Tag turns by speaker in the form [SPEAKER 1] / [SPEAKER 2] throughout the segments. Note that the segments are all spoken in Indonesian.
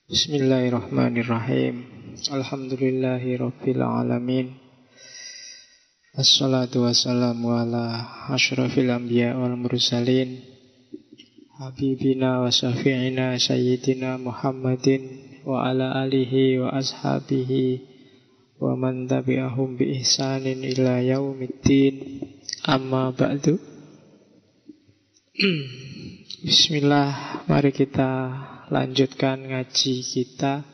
[SPEAKER 1] Bismillahirrahmanirrahim. Alhamdulillahi rabbil alamin. Assalatu wassalamu ala asyrafil anbiya wal mursalin habibina wa syafi'ina sayyidina Muhammadin wa ala alihi wa ashabihi wa man tabi'ahum bi ihsanin ila yaumiddin. Amma ba'du. Bismillah, mari kita lanjutkan ngaji kita.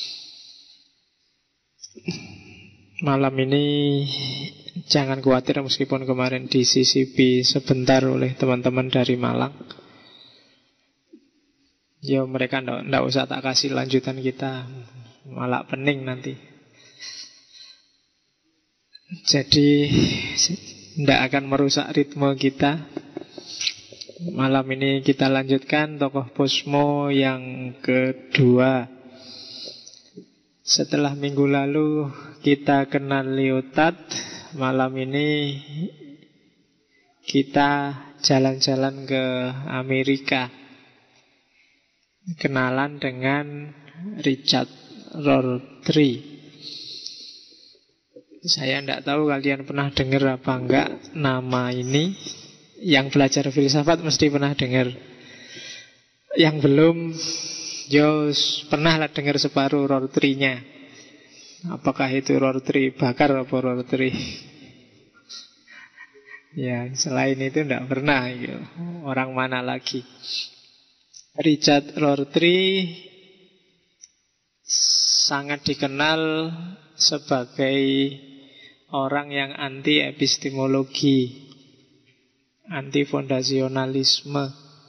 [SPEAKER 1] Malam ini jangan khawatir meskipun kemarin disisipi sebentar oleh teman-teman dari Malang. Ya mereka ndak usah tak kasih lanjutan kita, malah pening nanti. Jadi ndak akan merusak ritme kita. Malam ini kita lanjutkan tokoh Posmo yang kedua. Setelah minggu lalu kita kenal Lyotard, malam ini kita jalan-jalan ke Amerika, kenalan dengan Richard Rorty. Saya tidak tahu kalian pernah dengar apa enggak nama ini. Yang belajar filsafat mesti pernah dengar. Yang belum, pernah lah dengar separuh Rorty-nya. Apakah itu Rorty bakar atau Rorty? Ya, selain itu tidak pernah gitu. Orang mana lagi? Richard Rorty sangat dikenal sebagai orang yang anti epistemologi, anti fondasionalisme.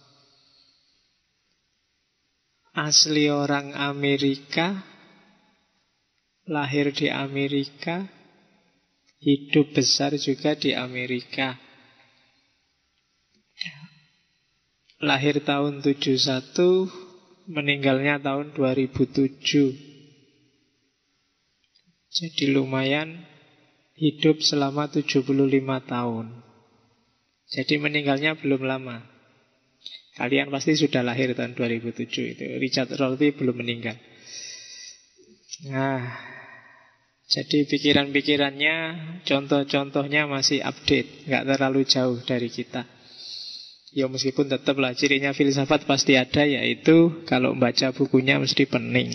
[SPEAKER 1] Asli orang Amerika, lahir di Amerika, hidup besar juga di Amerika. Lahir tahun 71, meninggalnya tahun 2007. Jadi lumayan hidup selama 75 tahun. Jadi meninggalnya belum lama. Kalian pasti sudah lahir tahun 2007 itu. Richard Rorty belum meninggal. Nah, jadi pikiran-pikirannya, contoh-contohnya masih update, nggak terlalu jauh dari kita. Ya meskipun tetaplah cirinya filsafat pasti ada, yaitu kalau membaca bukunya mesti pening.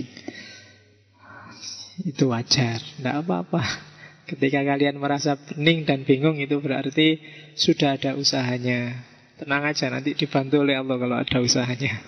[SPEAKER 1] Itu wajar, nggak apa-apa. Ketika kalian merasa pening dan bingung, itu berarti sudah ada usahanya. Tenang aja, nanti dibantu oleh Allah kalau ada usahanya.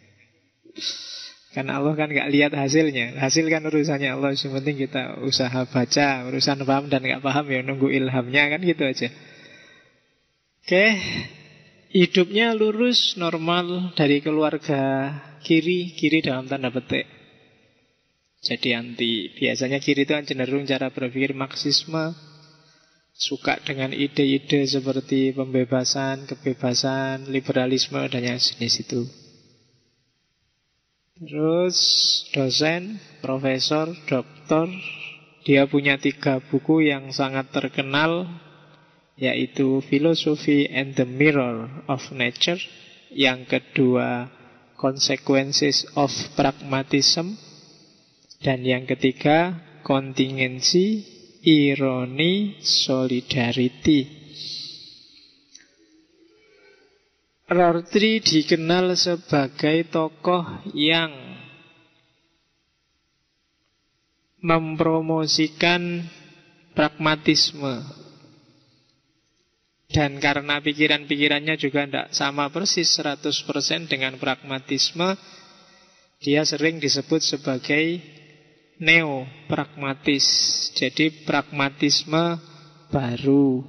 [SPEAKER 1] Karena Allah kan gak lihat hasilnya. Hasil kan urusannya Allah. Yang penting kita usaha baca. Urusan paham dan gak paham ya nunggu ilhamnya, kan gitu aja. Oke. Hidupnya lurus, normal, dari keluarga kiri. Kiri dalam tanda petik. Jadi anti. Biasanya kiri itu kan cenderung cara berpikir Marxisme, suka dengan ide-ide seperti pembebasan, kebebasan, liberalisme, dan yang jenis itu. Terus dosen, profesor, doktor. Dia punya 3 buku yang sangat terkenal, yaitu Philosophy and the Mirror of Nature. Yang kedua, Consequences of Pragmatism. Dan yang ketiga, kontingensi, ironi, solidarity. Rorty dikenal sebagai tokoh yang mempromosikan pragmatisme. Dan karena pikiran-pikirannya juga tidak sama persis 100% dengan pragmatisme, dia sering disebut sebagai neo-pragmatis. Jadi pragmatisme baru.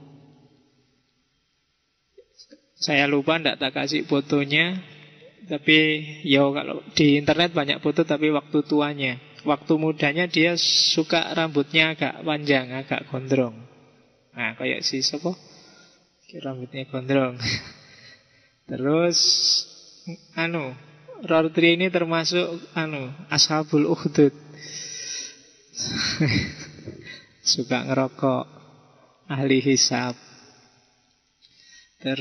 [SPEAKER 1] Saya lupa tidak tak kasih fotonya. Tapi ya kalau di internet banyak foto, tapi waktu tuanya. Waktu mudanya dia suka rambutnya agak panjang, agak gondrong. Nah kayak si siapa? Rambutnya gondrong. Terus Rorty ini termasuk Ashabul Ukhdud. Suka ngerokok, ahli hisab.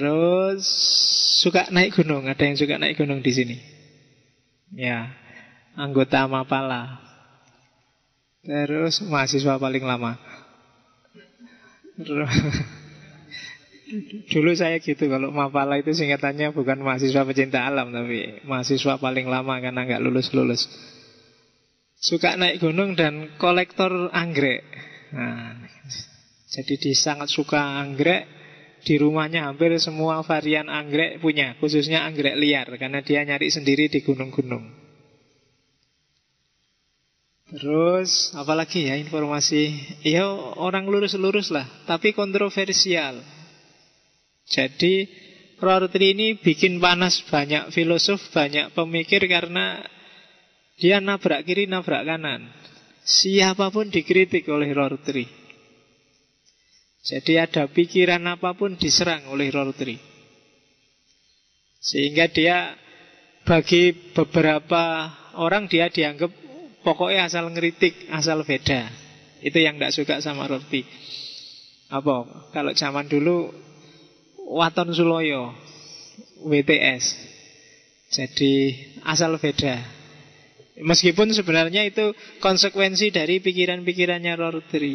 [SPEAKER 1] Terus suka naik gunung. Ada yang suka naik gunung di sini? Ya. anggota Mapala. Terus mahasiswa paling lama. Dulu saya gitu, kalau Mapala itu singkatannya bukan mahasiswa pecinta alam, tapi mahasiswa paling lama karena nggak lulus-lulus. Suka naik gunung dan kolektor anggrek. Nah, jadi dia sangat suka anggrek. Di rumahnya hampir semua varian anggrek punya, khususnya anggrek liar, karena dia nyari sendiri di gunung-gunung. Terus apalagi ya informasi? Ya orang lurus-lurus lah, tapi kontroversial. Jadi Rorty ini bikin panas banyak filosof, banyak pemikir karena dia nabrak kiri, nabrak kanan. Siapapun dikritik oleh Rorty. Jadi ada pikiran apapun diserang oleh Rorty. Sehingga dia, bagi beberapa orang dia dianggap pokoknya asal ngeritik, asal beda. Itu yang tidak suka sama Rorty. Apa? Kalau zaman dulu Waton Suloyo, WTS. Jadi asal beda. Meskipun sebenarnya itu konsekuensi dari pikiran-pikirannya Rorty.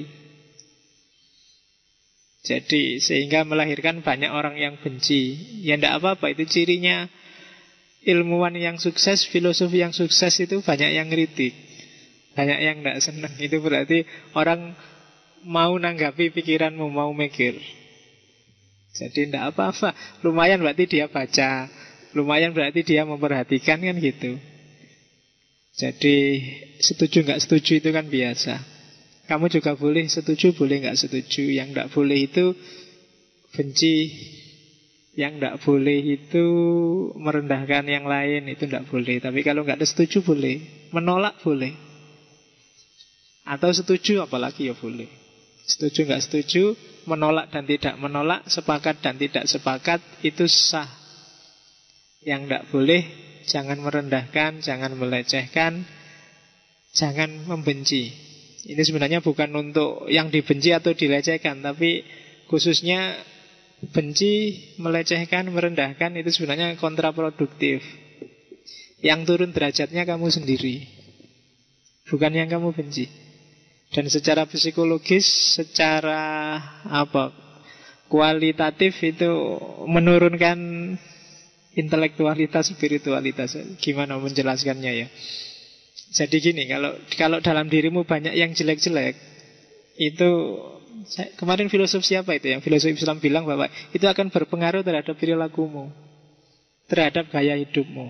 [SPEAKER 1] Jadi sehingga melahirkan banyak orang yang benci. Ya tidak apa-apa, itu cirinya ilmuwan yang sukses, filosof yang sukses itu banyak yang kritik, banyak yang tidak senang. Itu berarti orang mau nanggapi pikiranmu, mau mikir. Jadi tidak apa-apa. Lumayan berarti dia baca, lumayan berarti dia memperhatikan, kan gitu. Jadi setuju nggak setuju itu kan biasa. Kamu juga boleh setuju, boleh nggak setuju. Yang tidak boleh itu benci. Yang tidak boleh itu merendahkan yang lain. Itu tidak boleh. Tapi kalau nggak ada setuju boleh. Menolak boleh. Atau setuju apalagi ya boleh. Setuju nggak setuju, menolak dan tidak menolak, sepakat dan tidak sepakat, itu sah. Yang tidak boleh, jangan merendahkan, jangan melecehkan, jangan membenci. Ini sebenarnya bukan untuk yang dibenci atau dilecehkan, tapi khususnya benci, melecehkan, merendahkan itu sebenarnya kontraproduktif. Yang turun derajatnya kamu sendiri, bukan yang kamu benci. Dan secara psikologis, secara kualitatif itu menurunkan intelektualitas, spiritualitas. Gimana menjelaskannya ya? Jadi gini, kalau dalam dirimu banyak yang jelek-jelek, itu kemarin filosof siapa itu? Yang filosof Islam bilang bahwa itu akan berpengaruh terhadap perilakumu, terhadap gaya hidupmu.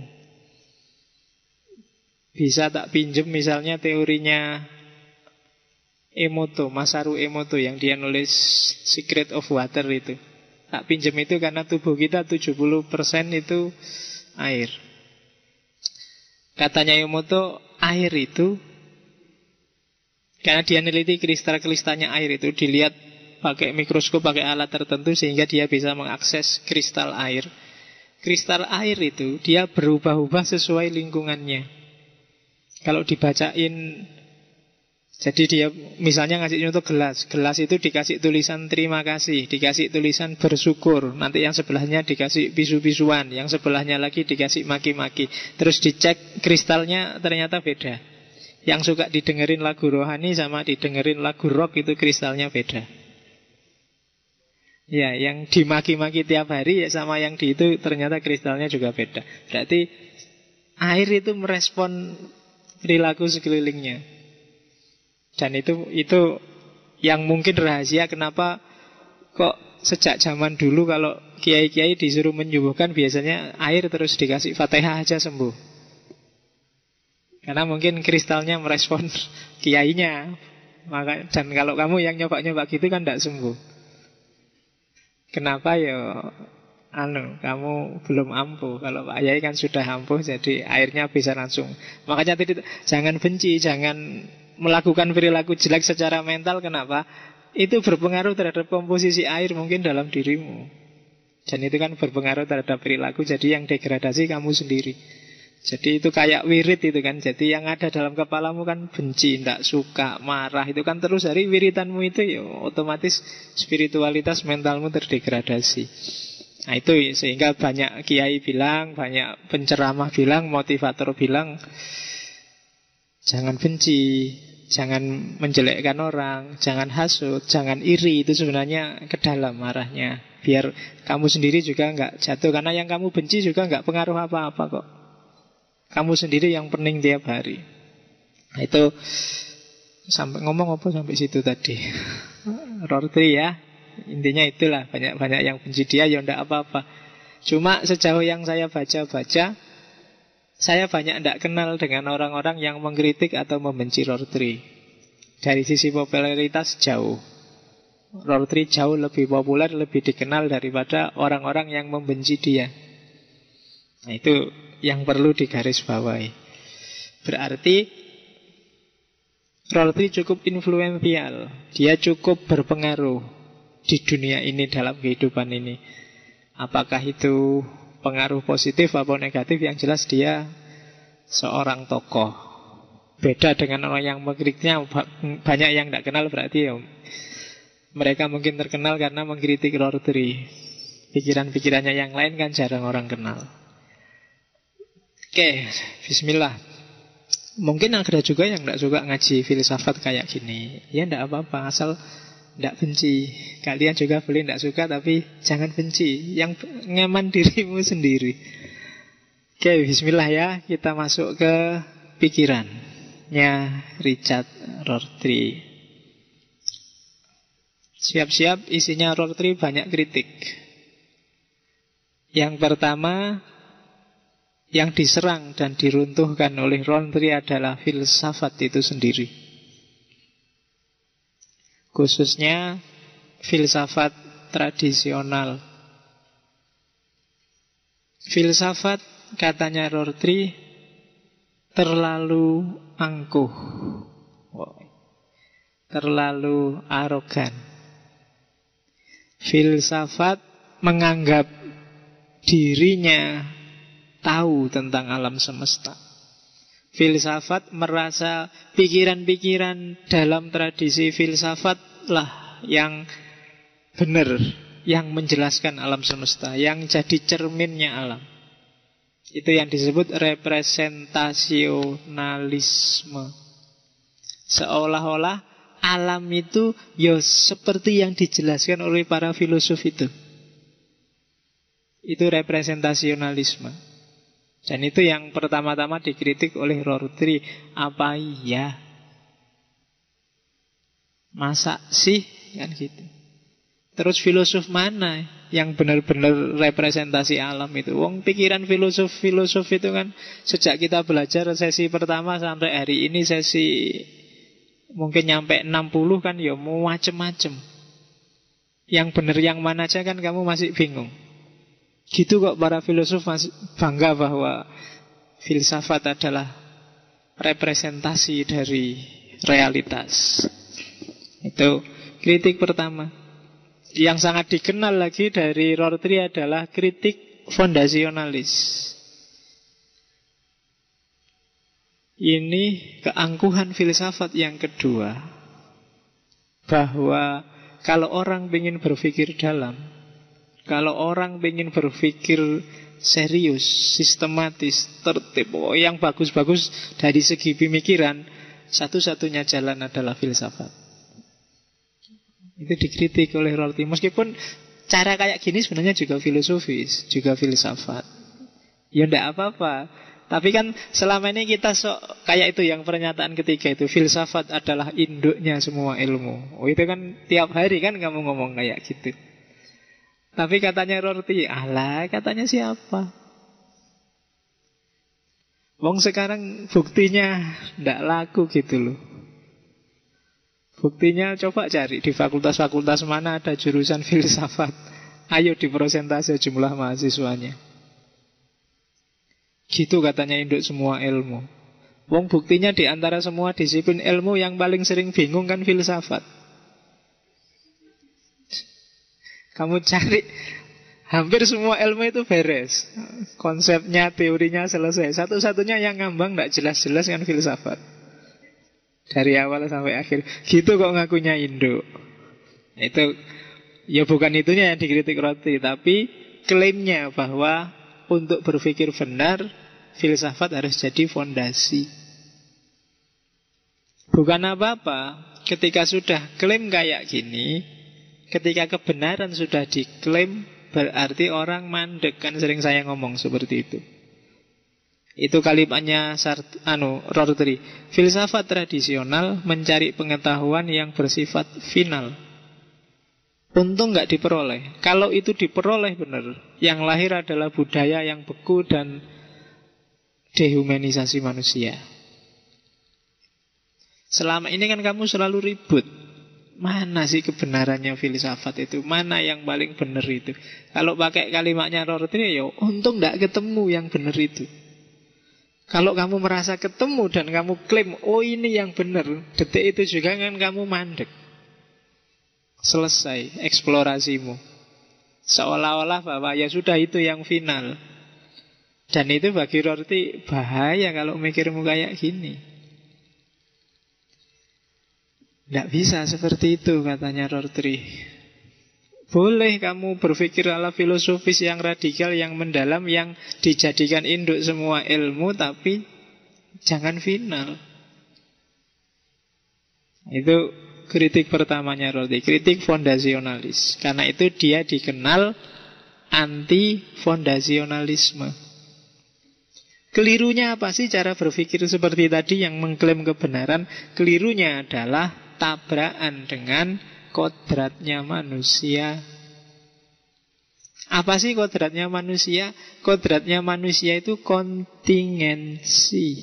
[SPEAKER 1] Bisa tak pinjem misalnya teorinya Emoto, Masaru Emoto, yang dia nulis Secret of Water itu. Tak pinjem itu karena tubuh kita 70% itu air. Katanya Emoto, air itu, karena dia neliti kristal-kristalnya air itu, dilihat pakai mikroskop, pakai alat tertentu, sehingga dia bisa mengakses kristal air. Kristal air itu dia berubah-ubah sesuai lingkungannya. Kalau dibacain, jadi dia misalnya ngasih contoh gelas. Gelas itu dikasih tulisan terima kasih, dikasih tulisan bersyukur. Nanti yang sebelahnya dikasih bisu-bisuan, yang sebelahnya lagi dikasih maki-maki. Terus dicek kristalnya ternyata beda. Yang suka didengerin lagu rohani sama didengerin lagu rock itu kristalnya beda. Ya, yang dimaki-maki tiap hari ya sama yang di itu ternyata kristalnya juga beda. Berarti air itu merespon perilaku sekelilingnya. Dan itu yang mungkin rahasia kenapa kok sejak zaman dulu kalau kiai-kiai disuruh menyembuhkan biasanya air terus dikasih Fatihah aja sembuh. Karena mungkin kristalnya merespon kiainya. Dan kalau kamu yang nyoba-nyoba gitu kan tidak sembuh. Kenapa ya? Kamu belum ampuh. Kalau Pak Yai kan sudah ampuh, jadi airnya bisa langsung. Makanya jangan benci, jangan melakukan perilaku jelek secara mental. Kenapa? Itu berpengaruh terhadap komposisi air mungkin dalam dirimu. Dan itu kan berpengaruh terhadap perilaku. Jadi yang degradasi kamu sendiri. Jadi itu kayak wirid itu kan. Jadi yang ada dalam kepalamu kan benci, tidak suka, marah. Itu kan terus dari wiridanmu itu ya otomatis spiritualitas mentalmu terdegradasi. Nah itu sehingga banyak kiai bilang, banyak penceramah bilang, motivator bilang, Jangan benci, jangan menjelekkan orang, jangan hasut, jangan iri. Itu sebenarnya ke dalam arahnya. Biar kamu sendiri juga nggak jatuh. Karena yang kamu benci juga nggak pengaruh apa-apa kok. Kamu sendiri yang pening tiap hari. Nah, itu sampai ngomong apa sampai situ tadi. Rorty ya. Intinya itulah, banyak-banyak yang benci dia ya ndak apa-apa. Cuma sejauh yang saya baca-baca, saya banyak tidak kenal dengan orang-orang yang mengkritik atau membenci Rorty. Dari sisi popularitas jauh. Rorty jauh lebih populer, lebih dikenal daripada orang-orang yang membenci dia. Nah, itu yang perlu digarisbawahi. Berarti Rorty cukup influential. Dia cukup berpengaruh di dunia ini, dalam kehidupan ini. Apakah itu pengaruh positif atau negatif, yang jelas dia seorang tokoh. Beda dengan orang yang mengkritiknya, banyak yang tidak kenal, berarti ya mereka mungkin terkenal karena mengkritik Rorty. Pikiran-pikirannya yang lain kan jarang orang kenal. Oke, bismillah. Mungkin ada juga yang tidak suka ngaji filsafat kayak gini. Ya tidak apa-apa, asal tidak benci. Kalian juga boleh tidak suka, tapi jangan benci. Yang nyaman dirimu sendiri. Oke, bismillah ya. Kita masuk ke pikirannya Richard Rorty. Siap-siap, isinya Rorty banyak kritik. Yang pertama, yang diserang dan diruntuhkan oleh Rorty adalah filsafat itu sendiri. Khususnya filsafat tradisional. Filsafat, katanya Rorty, terlalu angkuh, terlalu arogan. Filsafat menganggap dirinya tahu tentang alam semesta. Filsafat merasa pikiran-pikiran dalam tradisi filsafat lah yang benar, yang menjelaskan alam semesta, yang jadi cerminnya alam. Itu yang disebut representasionalisme. Seolah-olah alam itu ya seperti yang dijelaskan oleh para filosof itu. Itu representasionalisme. Dan itu yang pertama-tama dikritik oleh Rorty. Apa iya? Masa sih? Kan gitu. Terus filosof mana yang benar-benar representasi alam itu? Wong pikiran filosof itu kan sejak kita belajar sesi pertama sampai hari ini sesi mungkin nyampe 60 kan ya mau macem-macem. Yang benar yang mana aja kan kamu masih bingung. Gitu kok para filosof masih bangga bahwa filsafat adalah representasi dari realitas. Itu kritik pertama. Yang sangat dikenal lagi dari Rorty adalah kritik fondasionalis. Ini keangkuhan filsafat yang kedua. Bahwa kalau orang ingin berpikir dalam, kalau orang ingin berpikir serius, sistematis, tertib, yang bagus-bagus dari segi pemikiran, satu-satunya jalan adalah filsafat. Itu dikritik oleh Rorty. Meskipun cara kayak gini sebenarnya juga filosofis, juga filsafat. Ya enggak apa-apa. Tapi kan selama ini kita kayak itu yang pernyataan ketiga itu, filsafat adalah induknya semua ilmu. Oh itu kan tiap hari kan kamu ngomong kayak gitu. Tapi katanya Rorty, alah katanya siapa? Wong sekarang buktinya ndak laku gitu loh. Buktinya coba cari di fakultas-fakultas mana ada jurusan filsafat. Ayo diprosentase jumlah mahasiswanya. Gitu katanya induk semua ilmu. Wong buktinya di antara semua disiplin ilmu yang paling sering bingung kan filsafat. Kamu cari hampir semua ilmu itu beres. Konsepnya, teorinya selesai. Satu-satunya yang ngambang gak jelas-jelas kan filsafat. Dari awal sampai akhir. Gitu kok ngakunya induk. Itu ya bukan itunya yang dikritik Rorty, tapi klaimnya bahwa untuk berpikir benar filsafat harus jadi fondasi. Bukan apa-apa ketika sudah klaim kayak gini, ketika kebenaran sudah diklaim, berarti orang mandek. Kan sering saya ngomong seperti itu. Itu kalimatnya Rorty. Filsafat tradisional mencari pengetahuan yang bersifat final. Untung nggak diperoleh. Kalau itu diperoleh benar, yang lahir adalah budaya yang beku dan dehumanisasi manusia. Selama ini kan kamu selalu ribut. Mana sih kebenarannya filsafat itu? Mana yang paling benar itu? Kalau pakai kalimatnya Rorty, ya untung nggak ketemu yang benar itu. Kalau kamu merasa ketemu dan kamu klaim, oh ini yang benar, detik itu juga kan kamu mandek. Selesai eksplorasimu. Seolah-olah bahwa ya sudah itu yang final. Dan itu bagi Rorty bahaya kalau mikirmu kayak gini. Tidak bisa seperti itu katanya Rorty. Boleh kamu berpikir ala filosofis yang radikal, yang mendalam, yang dijadikan induk semua ilmu, tapi jangan final. Itu kritik pertamanya Rorty, kritik fondasionalis. Karena itu dia dikenal anti-fondasionalisme. Kelirunya apa sih cara berpikir seperti tadi yang mengklaim kebenaran? Kelirunya adalah tabrakan dengan kodratnya manusia. Apa sih kodratnya manusia? Kodratnya manusia itu kontingensi,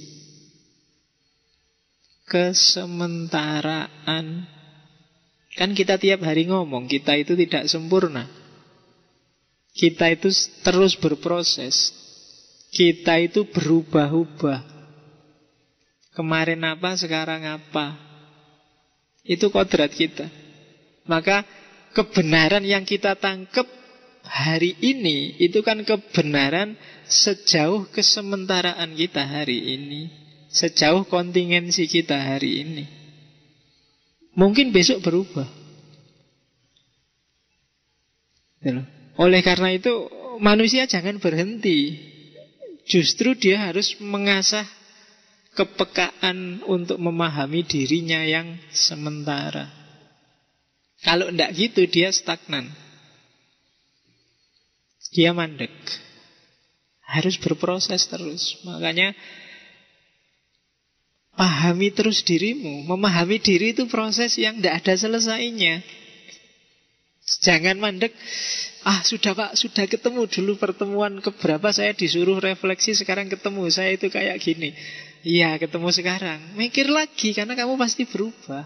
[SPEAKER 1] kesementaraan. Kan kita tiap hari ngomong, kita itu tidak sempurna. Kita itu terus berproses. Kita itu berubah-ubah. Kemarin apa, sekarang apa. Itu kodrat kita. Maka kebenaran yang kita tangkap hari ini, itu kan kebenaran sejauh kesementaraan kita hari ini, sejauh kontingensi kita hari ini. Mungkin besok berubah. Oleh karena itu manusia jangan berhenti. Justru dia harus mengasah kepekaan untuk memahami dirinya yang sementara. Kalau tidak gitu dia stagnan, dia mandek. Harus berproses terus. Makanya pahami terus dirimu. Memahami diri itu proses yang tidak ada selesainya. Jangan mandek. Sudah Pak, sudah ketemu dulu pertemuan keberapa saya disuruh refleksi, sekarang ketemu saya itu kayak gini. Iya, ketemu sekarang. Mikir lagi karena kamu pasti berubah.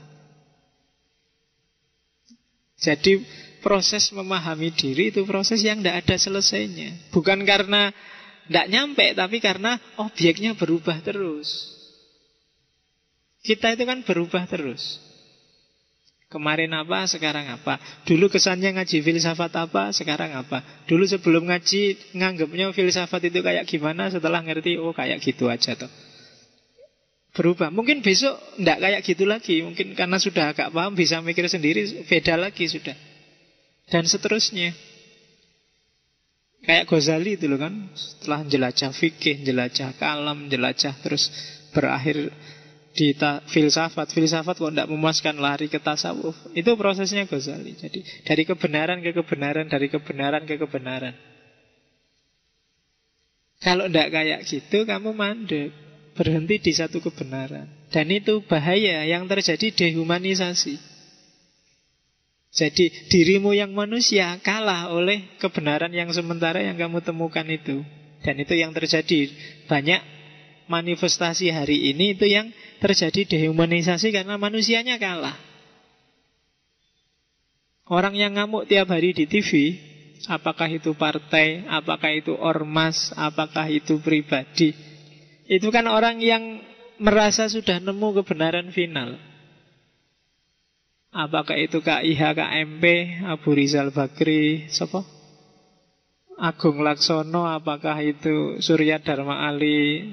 [SPEAKER 1] Jadi proses memahami diri itu proses yang tidak ada selesainya. Bukan karena tidak nyampe, tapi karena objeknya berubah terus. Kita itu kan berubah terus. Kemarin apa, sekarang apa. Dulu kesannya ngaji filsafat apa, sekarang apa. Dulu sebelum ngaji nganggapnya filsafat itu kayak gimana, setelah ngerti, oh kayak gitu aja toh. Berubah. Mungkin besok enggak kayak gitu lagi. Mungkin karena sudah agak paham, bisa mikir sendiri, beda lagi sudah. Dan seterusnya. Kayak Ghazali itu loh kan, setelah jelajah fikih, jelajah kalam, jelajah terus berakhir di filsafat. Filsafat kok tidak memuaskan, lari ke tasawuf. Itu prosesnya Ghazali. Jadi dari kebenaran ke kebenaran, dari kebenaran ke kebenaran. Kalau tidak kayak gitu, kamu mandek, berhenti di satu kebenaran. Dan itu bahaya. Yang terjadi dehumanisasi. Jadi dirimu yang manusia kalah oleh kebenaran yang sementara yang kamu temukan itu. Dan itu yang terjadi. Banyak manifestasi hari ini itu yang terjadi dehumanisasi karena manusianya kalah. Orang yang ngamuk tiap hari di TV, apakah itu partai, apakah itu ormas, apakah itu pribadi, itu kan orang yang merasa sudah nemu kebenaran final. Apakah itu KIH, KMP, Abu Rizal Bakri, siapa? Agung Laksono, apakah itu Surya Dharma Ali,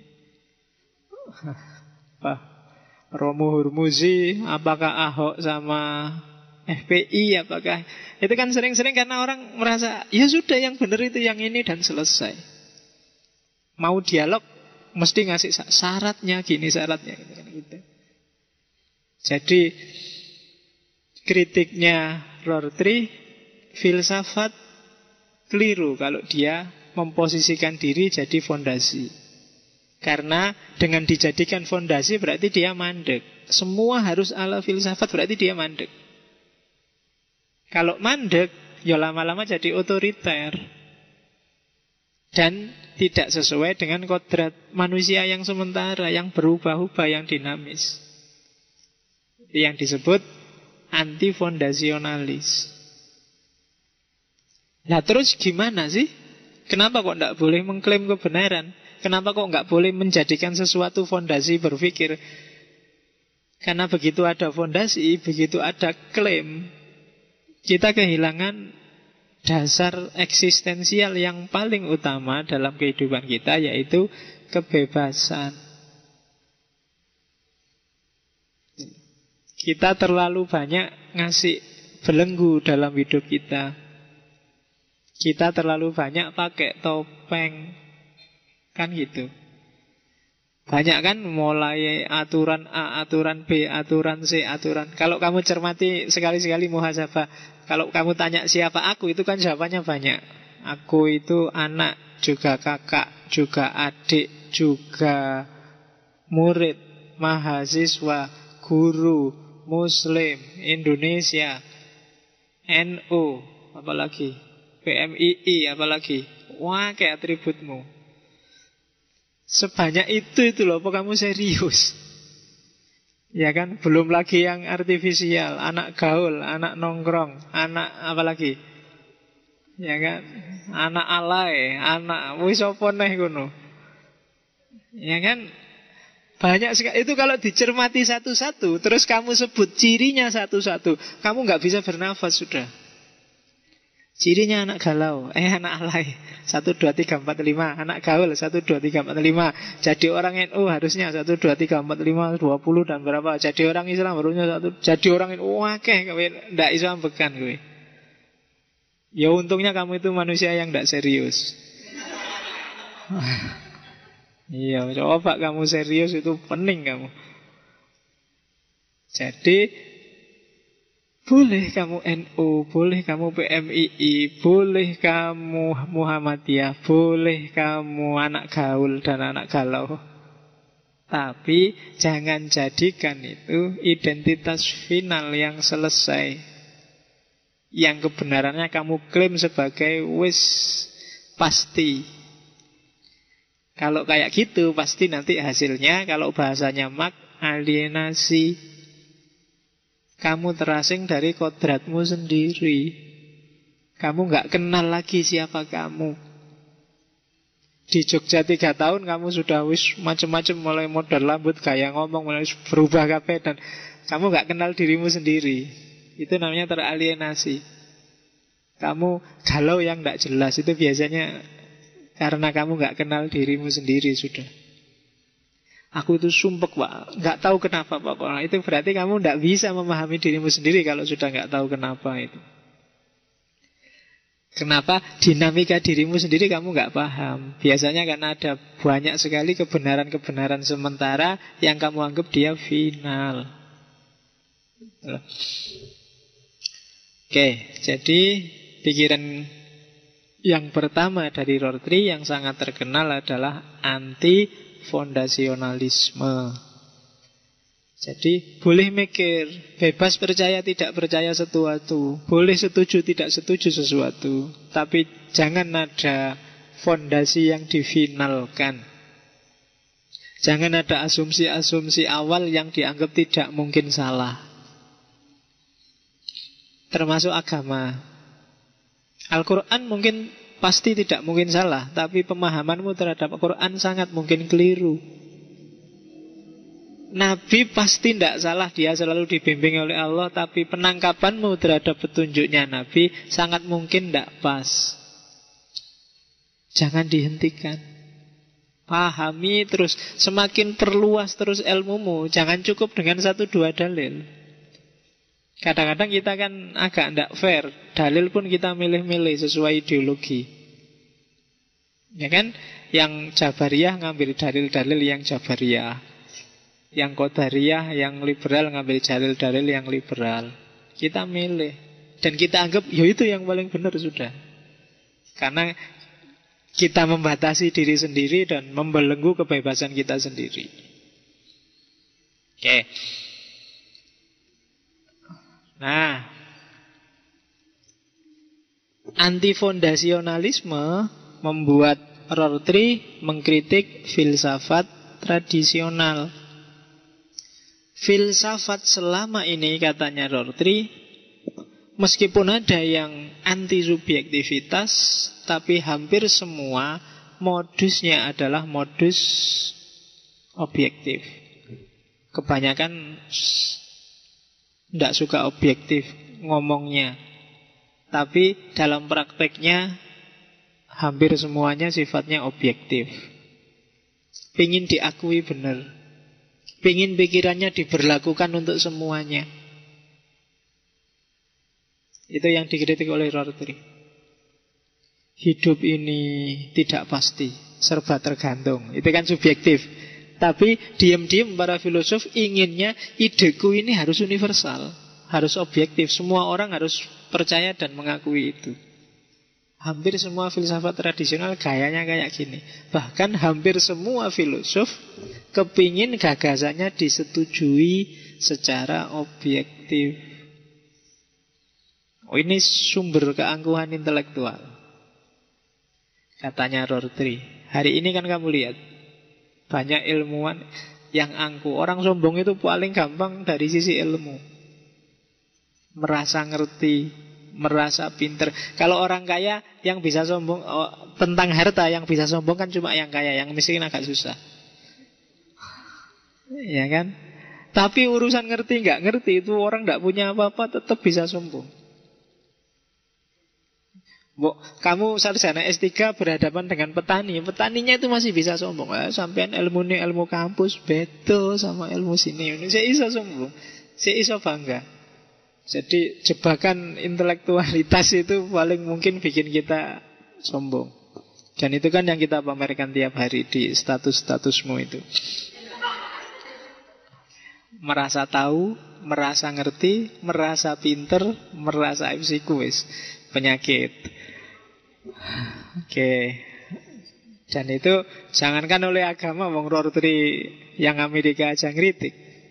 [SPEAKER 1] Romo Hurmuzi, apakah Ahok sama FPI, apakah itu kan sering-sering karena orang merasa ya sudah yang benar itu yang ini dan selesai. Mau dialog mesti ngasih syaratnya gini, syaratnya gitu. Jadi kritiknya Rorty, filsafat keliru kalau dia memposisikan diri jadi fondasi. Karena dengan dijadikan fondasi berarti dia mandek. Semua harus ala filsafat berarti dia mandek. Kalau mandek, ya lama-lama jadi otoriter. Dan tidak sesuai dengan kodrat manusia yang sementara, yang berubah-ubah, yang dinamis. Yang disebut antifondasionalis. Nah terus gimana sih? Kenapa kok tidak boleh mengklaim kebenaran? Kenapa kok nggak boleh menjadikan sesuatu fondasi berpikir? Karena begitu ada fondasi, begitu ada klaim, kita kehilangan dasar eksistensial yang paling utama dalam kehidupan kita, yaitu kebebasan. Kita terlalu banyak ngasih belenggu dalam hidup kita. Kita terlalu banyak pakai topeng. Kan gitu. Banyak kan mulai aturan A, aturan B, aturan C, aturan. Kalau kamu cermati sekali-sekali muhasabah, kalau kamu tanya siapa aku, itu kan jawabannya banyak. Aku itu anak, juga kakak, juga adik, juga murid, mahasiswa, guru, Muslim, Indonesia, NU, apalagi PMII, apalagi. Wah, kayak atributmu. Sebanyak itu loh, apa kamu serius? Ya kan, belum lagi yang artifisial, anak gaul, anak nongkrong, anak apalagi? Ya kan, anak alay, anak wis apa neh ngono. Ya kan, banyak sekali. Itu kalau dicermati satu-satu, terus kamu sebut cirinya satu-satu, kamu nggak bisa bernafas sudah. Cirinya anak galau, anak alay 1, 2, 3, 4, 5. Anak gaul 1, 2, 3, 4, 5. Jadi orang NU harusnya 1, 2, 3, 4, 5, 20 dan berapa. Jadi orang Islam harusnya 1. Jadi orang NU wakeh kowe ndak iso ambekan kowe. Ya untungnya kamu itu manusia yang ndak serius. Iya, coba kamu serius itu pening kamu. Jadi boleh kamu NU, boleh kamu PMII, boleh kamu Muhammadiyah, boleh kamu anak gaul dan anak galau. Tapi jangan jadikan itu identitas final yang selesai, yang kebenarannya kamu klaim sebagai wis pasti. Kalau kayak gitu pasti nanti hasilnya, kalau bahasanya Marx, alienasi. Kamu terasing dari kodratmu sendiri. Kamu gak kenal lagi siapa kamu. Di Jogja 3 tahun kamu sudah wis macam-macam, mulai modal rambut, gaya ngomong, mulai berubah kabeh, dan kamu gak kenal dirimu sendiri. Itu namanya teralienasi. Kamu galau yang gak jelas. Itu biasanya karena kamu gak kenal dirimu sendiri sudah. Aku itu sumpek Pak, gak tahu kenapa Pak. Itu berarti kamu gak bisa memahami dirimu sendiri kalau sudah gak tahu kenapa itu. Kenapa dinamika dirimu sendiri kamu gak paham. Biasanya karena ada banyak sekali kebenaran-kebenaran sementara yang kamu anggap dia final. Oke, jadi pikiran yang pertama dari Rorty yang sangat terkenal adalah anti-fondasionalisme. Jadi boleh mikir, bebas percaya tidak percaya sesuatu, boleh setuju tidak setuju sesuatu, tapi jangan ada fondasi yang difinalkan. Jangan ada asumsi-asumsi awal yang dianggap tidak mungkin salah. Termasuk agama. Al-Quran mungkin pasti tidak mungkin salah, tapi pemahamanmu terhadap Al-Quran sangat mungkin keliru. Nabi pasti tidak salah, dia selalu dibimbing oleh Allah, tapi penangkapanmu terhadap petunjuknya Nabi sangat mungkin tidak pas. Jangan dihentikan. Pahami terus, semakin perluas terus ilmumu. Jangan cukup dengan 1-2 dalil. Kadang-kadang kita kan agak tidak fair. Dalil pun kita milih-milih sesuai ideologi. Ya kan? Yang Jabariyah ngambil dalil-dalil yang Jabariyah. Yang Qadariyah, yang liberal ngambil dalil-dalil yang liberal. Kita milih. Dan kita anggap, ya itu yang paling benar sudah. Karena kita membatasi diri sendiri dan membelenggu kebebasan kita sendiri. Oke. Nah, antifondasionalisme membuat Rorty mengkritik filsafat tradisional. Filsafat selama ini, katanya Rorty, meskipun ada yang anti subjektivitas, tapi hampir semua modusnya adalah modus objektif. Kebanyakan tidak suka objektif ngomongnya, tapi dalam prakteknya hampir semuanya sifatnya objektif. Pingin diakui benar, pingin pikirannya diberlakukan untuk semuanya. Itu yang dikritik oleh Rorty. Hidup ini tidak pasti, serba tergantung. Itu kan subjektif. Tapi diam-diam para filosof inginnya ideku ini harus universal, harus objektif. Semua orang harus percaya dan mengakui itu. Hampir semua filsafat tradisional gayanya kayak gini. Bahkan hampir semua filosof kepingin gagasannya disetujui secara objektif. Oh, ini sumber keangkuhan intelektual, katanya Rorty. Hari ini kan kamu lihat banyak ilmuwan yang angkuh. Orang sombong itu paling gampang dari sisi ilmu, merasa ngerti, merasa pinter. Kalau orang kaya yang bisa sombong tentang harta, yang bisa sombong kan cuma yang kaya, yang miskin agak susah, ya kan? Tapi urusan ngerti nggak ngerti itu orang nggak punya apa-apa tetap bisa sombong. Kamu sarjana S3 berhadapan dengan petani, petaninya itu masih bisa sombong. Sampean ilmu ini ilmu kampus beda sama ilmu sini. Saya bisa sombong, saya bisa bangga. Jadi jebakan intelektualitas itu paling mungkin bikin kita sombong. Dan itu kan yang kita pamerkan tiap hari di status-statusmu itu. Merasa tahu, merasa ngerti, merasa pinter, merasa wis penyakit. Oke. Dan itu jangankan oleh agama, wong Rorty yang Amerika aja ngritik.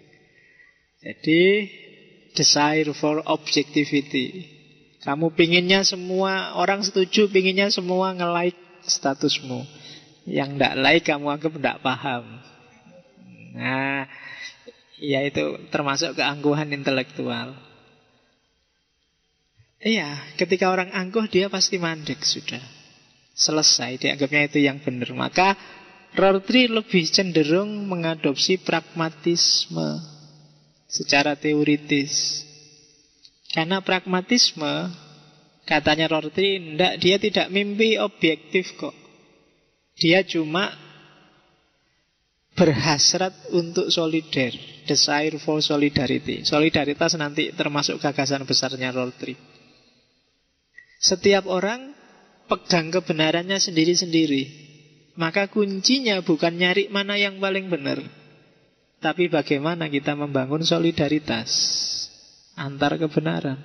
[SPEAKER 1] Jadi desire for objectivity. Kamu pinginnya semua orang setuju, pinginnya semua nge-like statusmu. Yang ndak like kamu anggap ndak paham. Nah, ya itu termasuk keangkuhan intelektual. Iya, ketika orang angkuh dia pasti mandek sudah. Selesai, dianggapnya itu yang benar. Maka Rorty lebih cenderung mengadopsi pragmatisme secara teoritis. Karena pragmatisme, katanya Rorty, dia tidak mimpi objektif kok. Dia cuma berhasrat untuk solider, desire for solidarity. Solidaritas nanti termasuk gagasan besarnya Rorty. Setiap orang pegang kebenarannya sendiri-sendiri. Maka kuncinya bukan nyari mana yang paling benar, tapi bagaimana kita membangun solidaritas antar kebenaran.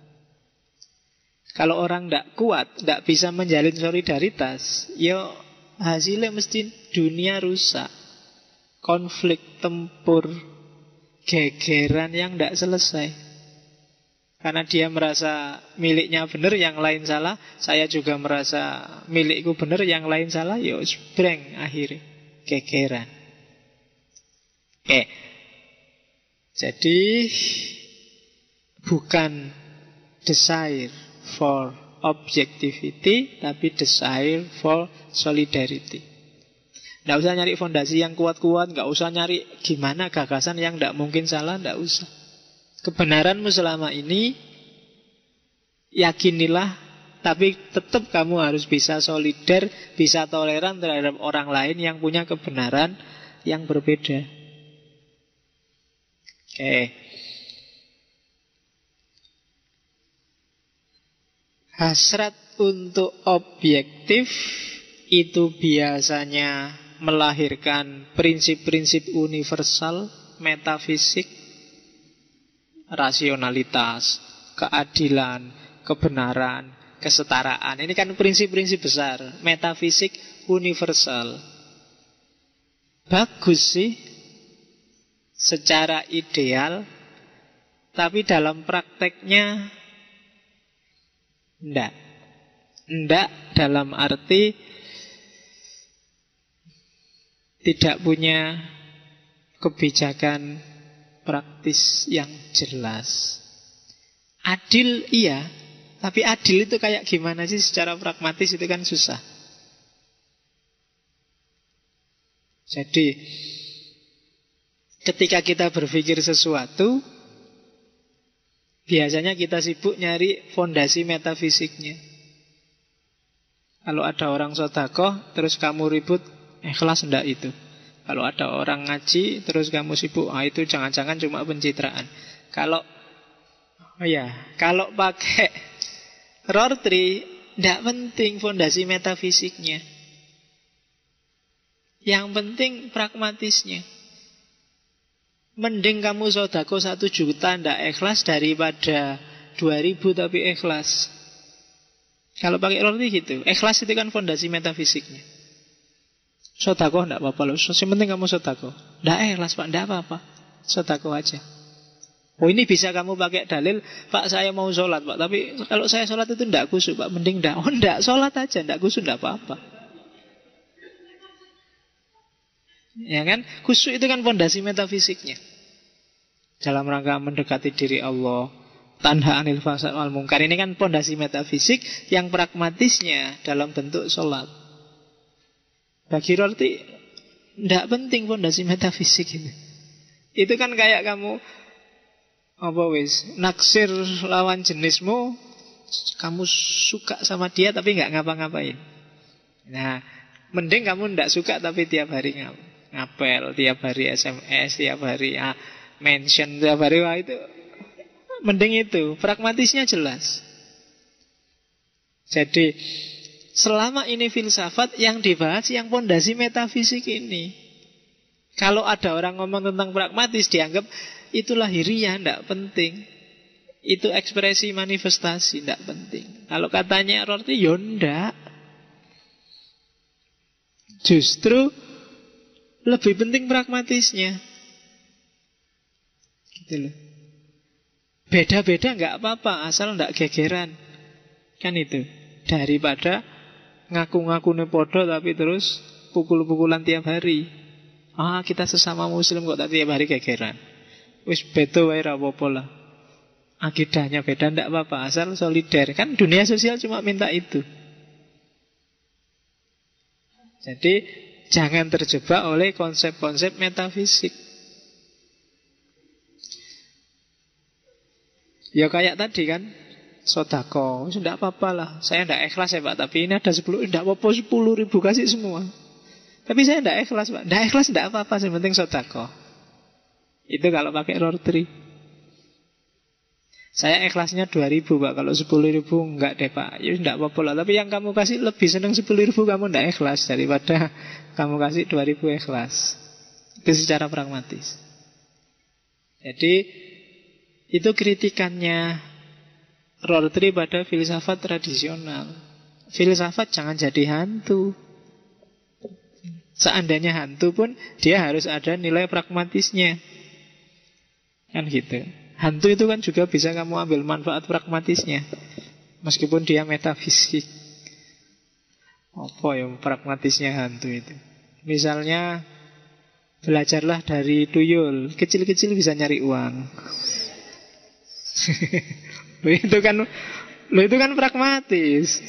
[SPEAKER 1] Kalau orang tidak kuat, tidak bisa menjalin solidaritas, ya hasilnya mesti dunia rusak. Konflik, tempur, gegeran yang tidak selesai. Karena dia merasa miliknya benar, yang lain salah. Saya juga merasa milikku benar, yang lain salah. Ya breng akhirnya gegeran. Oke. Jadi bukan desire for objectivity, tapi desire for solidarity. Nggak usah nyari fondasi yang kuat-kuat, nggak usah nyari gimana gagasan yang nggak mungkin salah, nggak usah. Kebenaranmu selama ini yakinilah, tapi tetap kamu harus bisa solider, bisa toleran terhadap orang lain yang punya kebenaran yang berbeda. Oke. Hasrat untuk objektif itu biasanya melahirkan prinsip-prinsip universal metafisik, rasionalitas, keadilan, kebenaran, kesetaraan. Ini kan prinsip-prinsip besar, metafisik universal. Bagus sih secara ideal, tapi dalam prakteknya enggak. Enggak dalam arti tidak punya kebijakan praktis yang jelas. Adil iya, tapi adil itu kayak gimana sih secara pragmatis, itu kan susah. Jadi ketika kita berpikir sesuatu, biasanya kita sibuk nyari fondasi metafisiknya. Kalau ada orang sedekah terus kamu ribut, ikhlas enggak itu. Kalau ada orang ngaji terus kamu sibuk, itu jangan-jangan cuma pencitraan. Kalau pakai Rorty, enggak penting fondasi metafisiknya. Yang penting pragmatisnya. Mending kamu sedekah 1 juta ndak ikhlas daripada 2.000 tapi ikhlas. Kalau pakai Rorty gitu, ikhlas itu kan fondasi metafisiknya. Sedekah ndak apa-apa loh, yang penting kamu sedekah. Ndak ikhlas Pak, ndak apa-apa, sedekah aja. Oh ini bisa kamu pakai dalil, Pak saya mau sholat Pak, tapi kalau saya sholat itu ndak khusyuk Pak, mending ndak. Oh ndak, sholat aja, ndak khusyuk ndak apa-apa. Ya kan? Khusyuk itu kan fondasi metafisiknya. Dalam rangka mendekati diri Allah, tanha anil fahsya wal munkar. Ini kan fondasi metafisik yang pragmatisnya dalam bentuk sholat. Bagi Rorty tidak penting fondasi metafisik ini. Itu kan kayak kamu naksir lawan jenismu, kamu suka sama dia tapi nggak ngapa-ngapain. Nah, mending kamu tidak suka tapi tiap hari ngapel, tiap hari SMS, tiap hari mention, tiap hari itu mending itu, pragmatisnya jelas. Jadi selama ini filsafat yang dibahas yang pondasi metafisik ini. Kalau ada orang ngomong tentang pragmatis dianggap itu lahiriah, tidak penting. Itu ekspresi manifestasi, tidak penting. Kalau katanya Rorty, ya ndak. Justru lebih penting pragmatisnya. Gitu loh. Beda-beda nggak apa-apa, asal ndak gegeran. Kan itu. Daripada ngaku-ngaku podo tapi terus pukul-pukulan tiap hari. Kita sesama muslim kok tapi tiap hari gegeran. Wis beda wae ra apa-apa lah. Akidahnya beda ndak apa-apa, asal solider. Kan dunia sosial cuma minta itu. Jadi jangan terjebak oleh konsep-konsep metafisik. Ya kayak tadi kan, sodako, sudah apa-apa lah. Saya tidak ikhlas ya Pak, tapi ini ada 10, tidak apa-apa 10.000 kasih semua. Tapi saya tidak ikhlas Pak, tidak ikhlas tidak apa-apa, yang penting sodako. Itu kalau pakai Rorty. Saya ikhlasnya 2.000 Pak, kalau 10.000 enggak deh Pak. Ya tidak apa-apa lah, tapi yang kamu kasih lebih senang 10.000 kamu tidak ikhlas daripada kamu kasih 2.000 ikhlas. Itu secara pragmatis. Jadi itu kritikannya Rorty pada filsafat tradisional. Filsafat jangan jadi hantu. Seandainya hantu pun dia harus ada nilai pragmatisnya. Kan gitu. Hantu itu kan juga bisa kamu ambil manfaat pragmatisnya, meskipun dia metafisik. Apa yang pragmatisnya hantu itu? Misalnya belajarlah dari tuyul. Kecil-kecil bisa nyari uang. Itu kan pragmatis.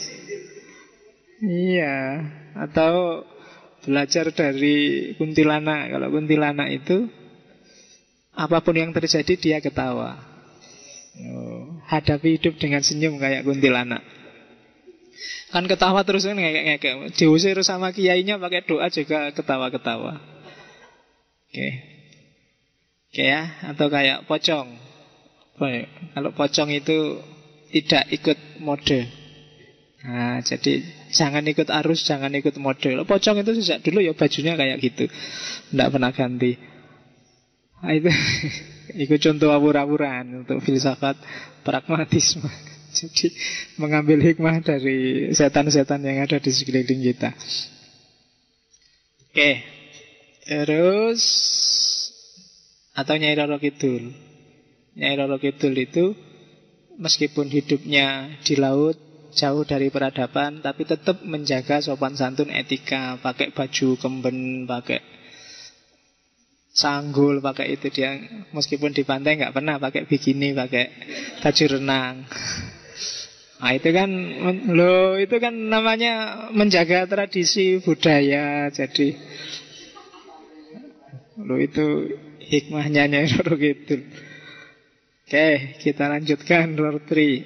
[SPEAKER 1] Iya. Atau belajar dari kuntilanak. Kalau kuntilanak itu apapun yang terjadi dia ketawa. Hadapi hidup dengan senyum kayak kuntilanak. Kan ketawa terus kan ngekek. Diusir sama kiainya pakai doa juga ketawa-ketawa. Oke ya. Atau kayak pocong. Kalau pocong itu tidak ikut mode. Nah, jadi jangan ikut arus, jangan ikut mode. Pocong itu sejak dulu ya bajunya kayak gitu, tidak pernah ganti. Nah, itu contoh awur-awuran untuk filsafat pragmatisme. Jadi mengambil hikmah dari setan-setan yang ada di sekeliling kita. Oke. Terus atau Nyai Roro Kidul. Nyai Roro Kidul itu meskipun hidupnya di laut, jauh dari peradaban, tapi tetap menjaga sopan santun etika. Pakai baju kemben, pakai sanggul, pakai itu dia. Meskipun di pantai nggak pernah pakai bikini, pakai baju renang. Nah itu kan, itu kan namanya menjaga tradisi budaya. Jadi itu hikmahnya Nyai Roro Kidul. Oke, kita lanjutkan Rorty.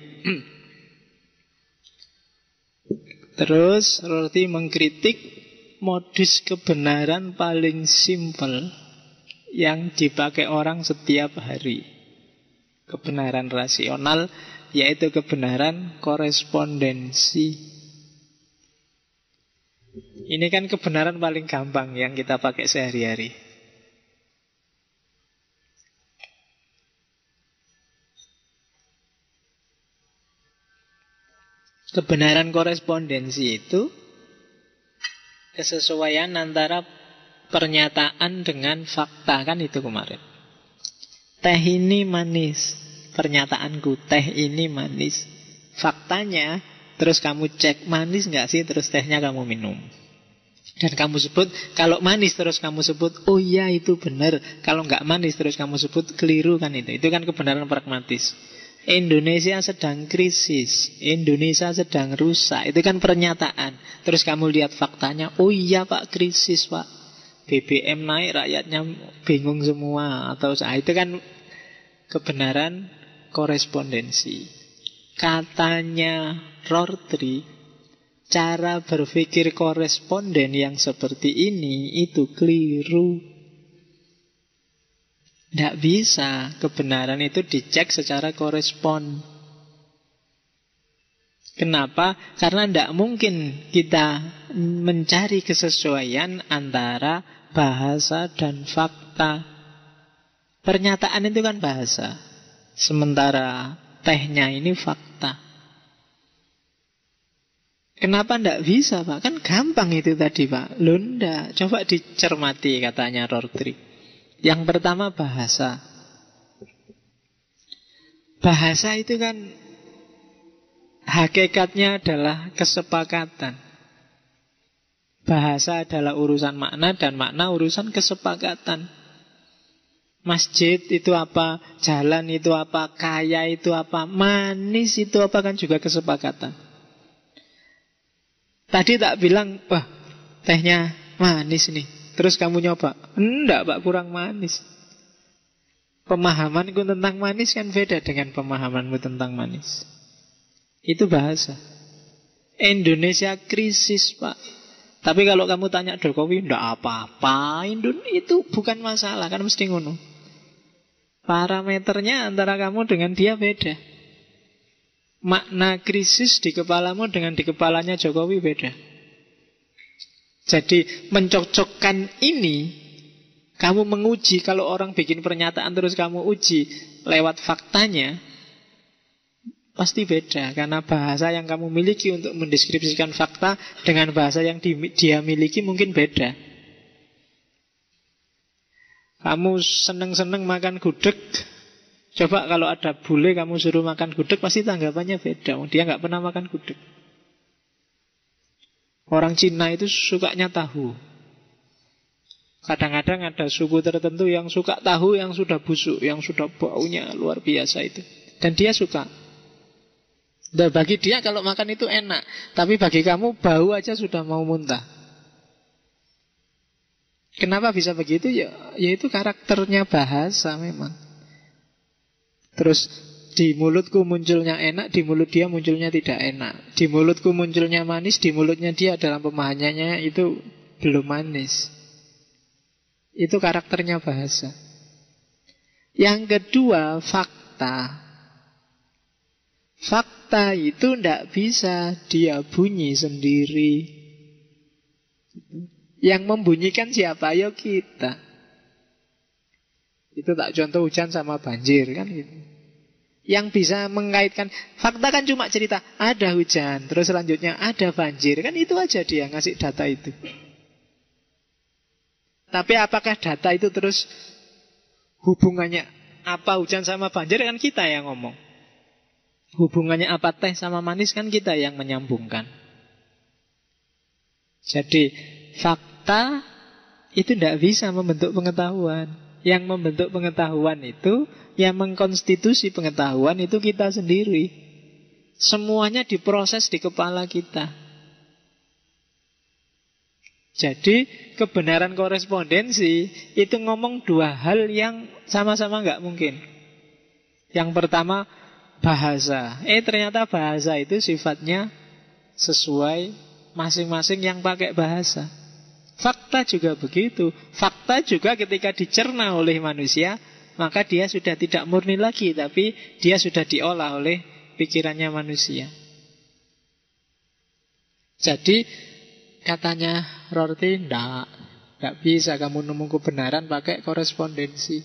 [SPEAKER 1] Terus Rorty mengkritik modus kebenaran paling simpel yang dipakai orang setiap hari. Kebenaran rasional, yaitu kebenaran korespondensi. Ini kan kebenaran paling gampang yang kita pakai sehari-hari. Kebenaran korespondensi itu kesesuaian antara pernyataan dengan fakta, kan itu kemarin. Teh ini manis, pernyataanku, teh ini manis. Faktanya, terus kamu cek manis nggak sih, terus tehnya kamu minum. Dan kamu sebut, kalau manis terus kamu sebut, oh iya itu benar. Kalau nggak manis terus kamu sebut, keliru kan itu. Itu kan kebenaran pragmatis. Indonesia sedang krisis, Indonesia sedang rusak. Itu kan pernyataan. Terus kamu lihat faktanya, oh iya pak krisis pak, BBM naik rakyatnya bingung semua. Atau itu kan kebenaran korespondensi. Katanya Rorty, cara berpikir koresponden yang seperti ini itu keliru. Tidak bisa kebenaran itu dicek secara korespon. Kenapa? Karena tidak mungkin kita mencari kesesuaian antara bahasa dan fakta. Pernyataan itu kan bahasa, sementara tehnya ini fakta. Kenapa tidak bisa Pak? Kan gampang itu tadi Pak. Loh enggak, coba dicermati katanya Rorty. Yang pertama bahasa. Bahasa itu kan hakikatnya adalah kesepakatan. Bahasa adalah urusan makna dan makna urusan kesepakatan. Masjid itu apa, jalan itu apa, kaya itu apa, manis itu apa, kan juga kesepakatan. Tadi tak bilang, wah tehnya manis nih, terus kamu nyoba, enggak pak, kurang manis. Pemahamanku tentang manis kan beda dengan pemahamanmu tentang manis. Itu bahasa. Indonesia krisis pak. Tapi kalau kamu tanya Jokowi, enggak apa-apa, itu bukan masalah, kan mesti ngono. Parameternya antara kamu dengan dia beda. Makna krisis di kepalamu dengan di kepalanya Jokowi beda. Jadi mencocokkan ini, kamu menguji. Kalau orang bikin pernyataan terus kamu uji lewat faktanya, pasti beda. Karena bahasa yang kamu miliki untuk mendeskripsikan fakta dengan bahasa yang dia miliki mungkin beda. Kamu seneng-seneng makan gudeg, coba kalau ada bule kamu suruh makan gudeg, pasti tanggapannya beda. Dia nggak pernah makan gudeg. Orang Cina itu sukanya tahu. Kadang-kadang ada suku tertentu yang suka tahu yang sudah busuk, yang sudah baunya luar biasa itu. Dan dia suka. Dan bagi dia kalau makan itu enak. Tapi bagi kamu bau aja sudah mau muntah. Kenapa bisa begitu? Ya itu karakternya bahasa memang. Terus di mulutku munculnya enak, di mulut dia munculnya tidak enak. Di mulutku munculnya manis, di mulutnya dia dalam pemahamannya itu belum manis. Itu karakternya bahasa. Yang kedua, fakta. Fakta itu tidak bisa dia bunyi sendiri. Yang membunyikan siapa? Ya kita. Itu tak contoh hujan sama banjir kan gitu. Yang bisa mengaitkan, fakta kan cuma cerita ada hujan, terus selanjutnya ada banjir, kan itu aja dia ngasih data itu. Tapi apakah data itu terus hubungannya apa hujan sama banjir, kan kita yang ngomong. Hubungannya apa teh sama manis, kan kita yang menyambungkan. Jadi fakta itu tidak bisa membentuk pengetahuan. Yang membentuk pengetahuan itu, yang mengkonstitusi pengetahuan itu kita sendiri. Semuanya diproses di kepala kita. Jadi kebenaran korespondensi itu ngomong dua hal yang sama-sama nggak mungkin. Yang pertama bahasa. Ternyata bahasa itu sifatnya sesuai masing-masing yang pakai bahasa. Fakta juga begitu. Fakta juga ketika dicerna oleh manusia, maka dia sudah tidak murni lagi, tapi dia sudah diolah oleh pikirannya manusia. Jadi katanya Rorty, tidak bisa kamu nemu kebenaran pakai korespondensi.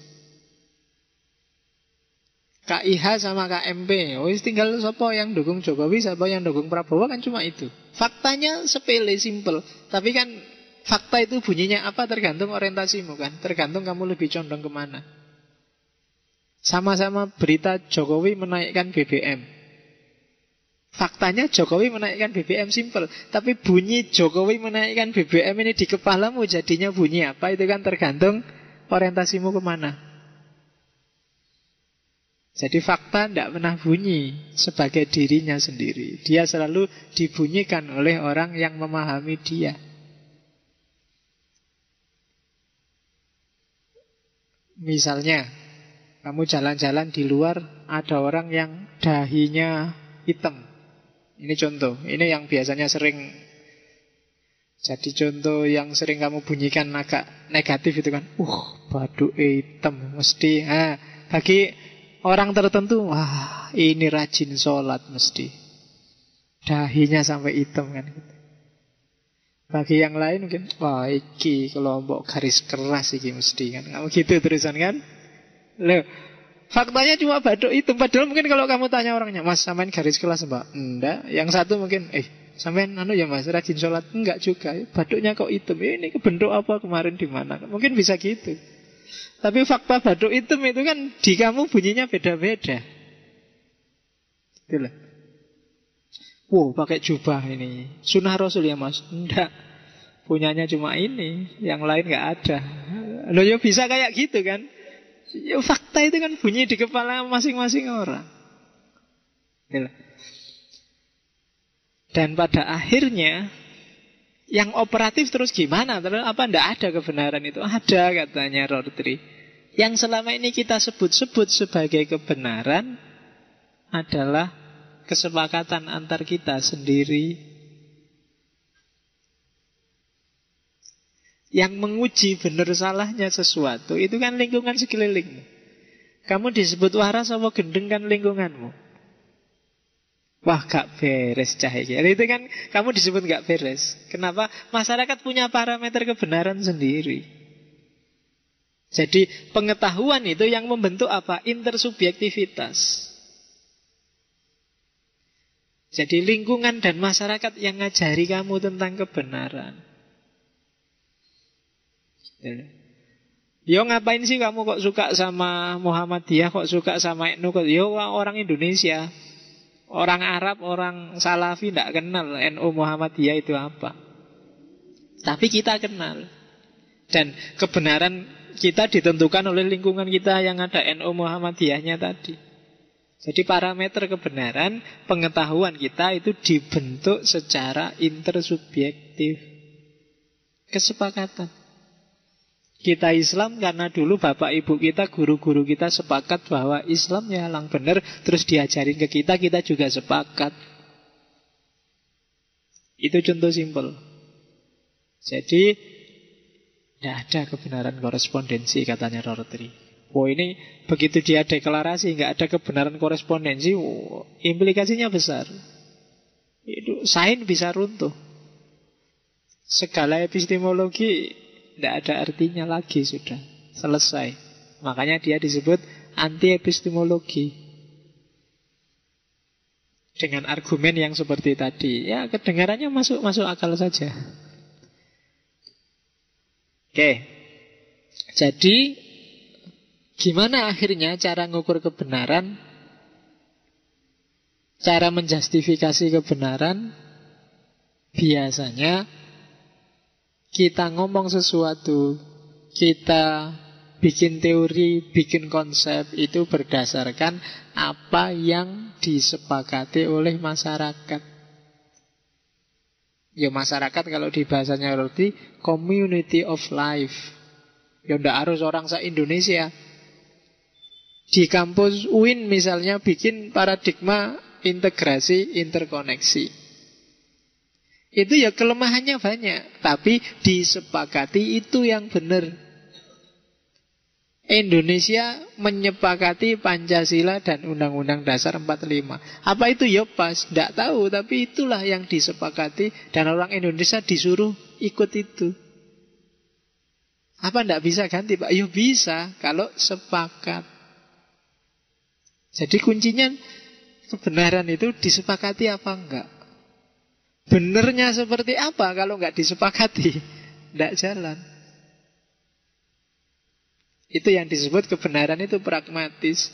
[SPEAKER 1] KIH sama KMP, tinggal siapa yang dukung Jokowi, siapa yang dukung Prabowo, kan cuma itu. Faktanya sepele, simple. Tapi kan fakta itu bunyinya apa tergantung orientasimu kan. Tergantung kamu lebih condong kemana. Sama-sama berita Jokowi menaikkan BBM. Faktanya Jokowi menaikkan BBM simple. Tapi bunyi Jokowi menaikkan BBM ini di kepalamu jadinya bunyi apa, itu kan tergantung orientasimu kemana. Jadi fakta tidak pernah bunyi sebagai dirinya sendiri. Dia selalu dibunyikan oleh orang yang memahami dia. Misalnya, kamu jalan-jalan di luar, ada orang yang dahinya hitam. Ini contoh, ini yang biasanya sering jadi contoh yang sering kamu bunyikan agak negatif itu kan. Baduk hitam mesti. Bagi orang tertentu, wah ini rajin sholat mesti. Dahinya sampai hitam kan. Bagi yang lain mungkin, wah iki kelompok garis keras iki mesti kan. Kamu gitu terusan kan. Loh, faktanya cuma baduk itu. Padahal mungkin kalau kamu tanya orangnya, Mas samain garis keras mbak? Enggak. Yang satu mungkin, samain ya Mas rajin sholat? Enggak juga. Baduknya kok hitam? Ini kebentuk apa kemarin di mana? Mungkin bisa gitu. Tapi fakta baduk hitam itu kan di kamu bunyinya beda-beda. Itulah. Wow, pakai jubah ini. Sunnah Rasul ya Mas? Enggak. Punyanya cuma ini, yang lain enggak ada. Loh ya bisa kayak gitu kan? Ya fakta itu kan bunyi di kepala masing-masing orang. Itulah. Dan pada akhirnya yang operatif terus gimana? Terus apa enggak ada kebenaran itu? Ada katanya Rorty. Yang selama ini kita sebut-sebut sebagai kebenaran adalah kesepakatan antar kita sendiri. Yang menguji benar salahnya sesuatu itu kan lingkungan sekelilingmu. Kamu disebut waras apa gendeng kan lingkunganmu. Wah gak beres cahaya. Itu kan kamu disebut gak beres. Kenapa? Masyarakat punya parameter kebenaran sendiri. Jadi pengetahuan itu yang membentuk apa? Intersubjektivitas. Jadi lingkungan dan masyarakat yang ngajari kamu tentang kebenaran. Yo ngapain sih kamu kok suka sama Muhammadiyah, kok suka sama NU? Yo orang Indonesia, orang Arab, orang Salafi tidak kenal NU Muhammadiyah itu apa. Tapi kita kenal. Dan kebenaran kita ditentukan oleh lingkungan kita yang ada NU Muhammadiyahnya tadi. Jadi parameter kebenaran, pengetahuan kita itu dibentuk secara intersubjektif. Kesepakatan. Kita Islam karena dulu bapak ibu kita, guru-guru kita sepakat bahwa Islam ya yang benar, terus diajarin ke kita, kita juga sepakat. Itu contoh simpel. Jadi tidak ada kebenaran korespondensi katanya Rorty. Ini begitu dia deklarasi nggak ada kebenaran korespondensi, implikasinya besar. Itu sains bisa runtuh. Segala epistemologi tidak ada artinya lagi, sudah selesai. Makanya dia disebut anti-epistemologi. Dengan argumen yang seperti tadi. Ya, kedengarannya masuk akal saja. Oke. Jadi, gimana akhirnya cara ngukur kebenaran? Cara menjustifikasi kebenaran? Biasanya kita ngomong sesuatu, kita bikin teori, bikin konsep, itu berdasarkan apa yang disepakati oleh masyarakat. Ya masyarakat kalau di bahasanya Rorty, community of life. Ya ndak harus orang se-Indonesia. Di kampus UIN misalnya bikin paradigma integrasi interkoneksi. Itu ya kelemahannya banyak, tapi disepakati itu yang benar. Indonesia menyepakati Pancasila dan Undang-Undang Dasar 45. Apa itu? Ya pas, tidak tahu, tapi itulah yang disepakati dan orang Indonesia disuruh ikut itu. Apa tidak bisa ganti, Pak? Ya bisa, kalau sepakat. Jadi kuncinya kebenaran itu disepakati apa enggak. Benernya seperti apa kalau enggak disepakati? Tidak jalan. Itu yang disebut kebenaran itu pragmatis.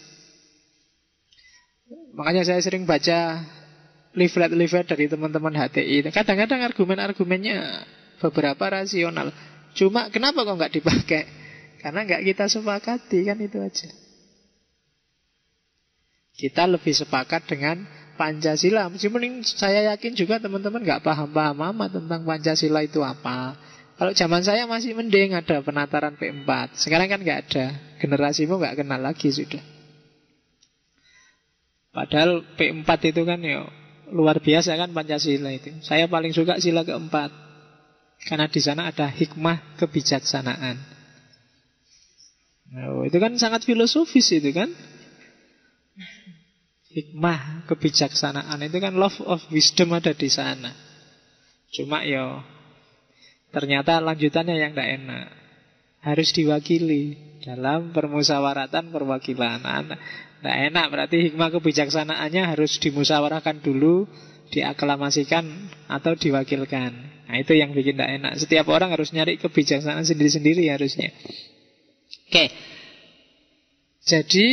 [SPEAKER 1] Makanya saya sering baca leaflet-leaflet dari teman-teman HTI. Kadang-kadang argumen-argumennya beberapa rasional. Cuma kenapa kok enggak dipakai? Karena enggak kita sepakati, kan itu aja. Kita lebih sepakat dengan Pancasila. Meskipun saya yakin juga teman-teman nggak paham-paham amat tentang Pancasila itu apa. Kalau zaman saya masih mending ada penataran P4. Sekarang kan nggak ada. Generasimu nggak kenal lagi sudah. Padahal P4 itu kan ya luar biasa kan Pancasila itu. Saya paling suka sila keempat. Karena di sana ada hikmah kebijaksanaan. Nah, itu kan sangat filosofis itu kan. Hikmah kebijaksanaan itu kan love of wisdom ada di sana. Cuma ya ternyata lanjutannya yang tidak enak. Harus diwakili dalam permusawaratan perwakilan. Tidak enak, berarti hikmah kebijaksanaannya harus dimusyawarahkan dulu, diaklamasikan atau diwakilkan. Nah itu yang bikin tidak enak. Setiap orang harus nyari kebijaksanaan sendiri-sendiri harusnya. Oke. Jadi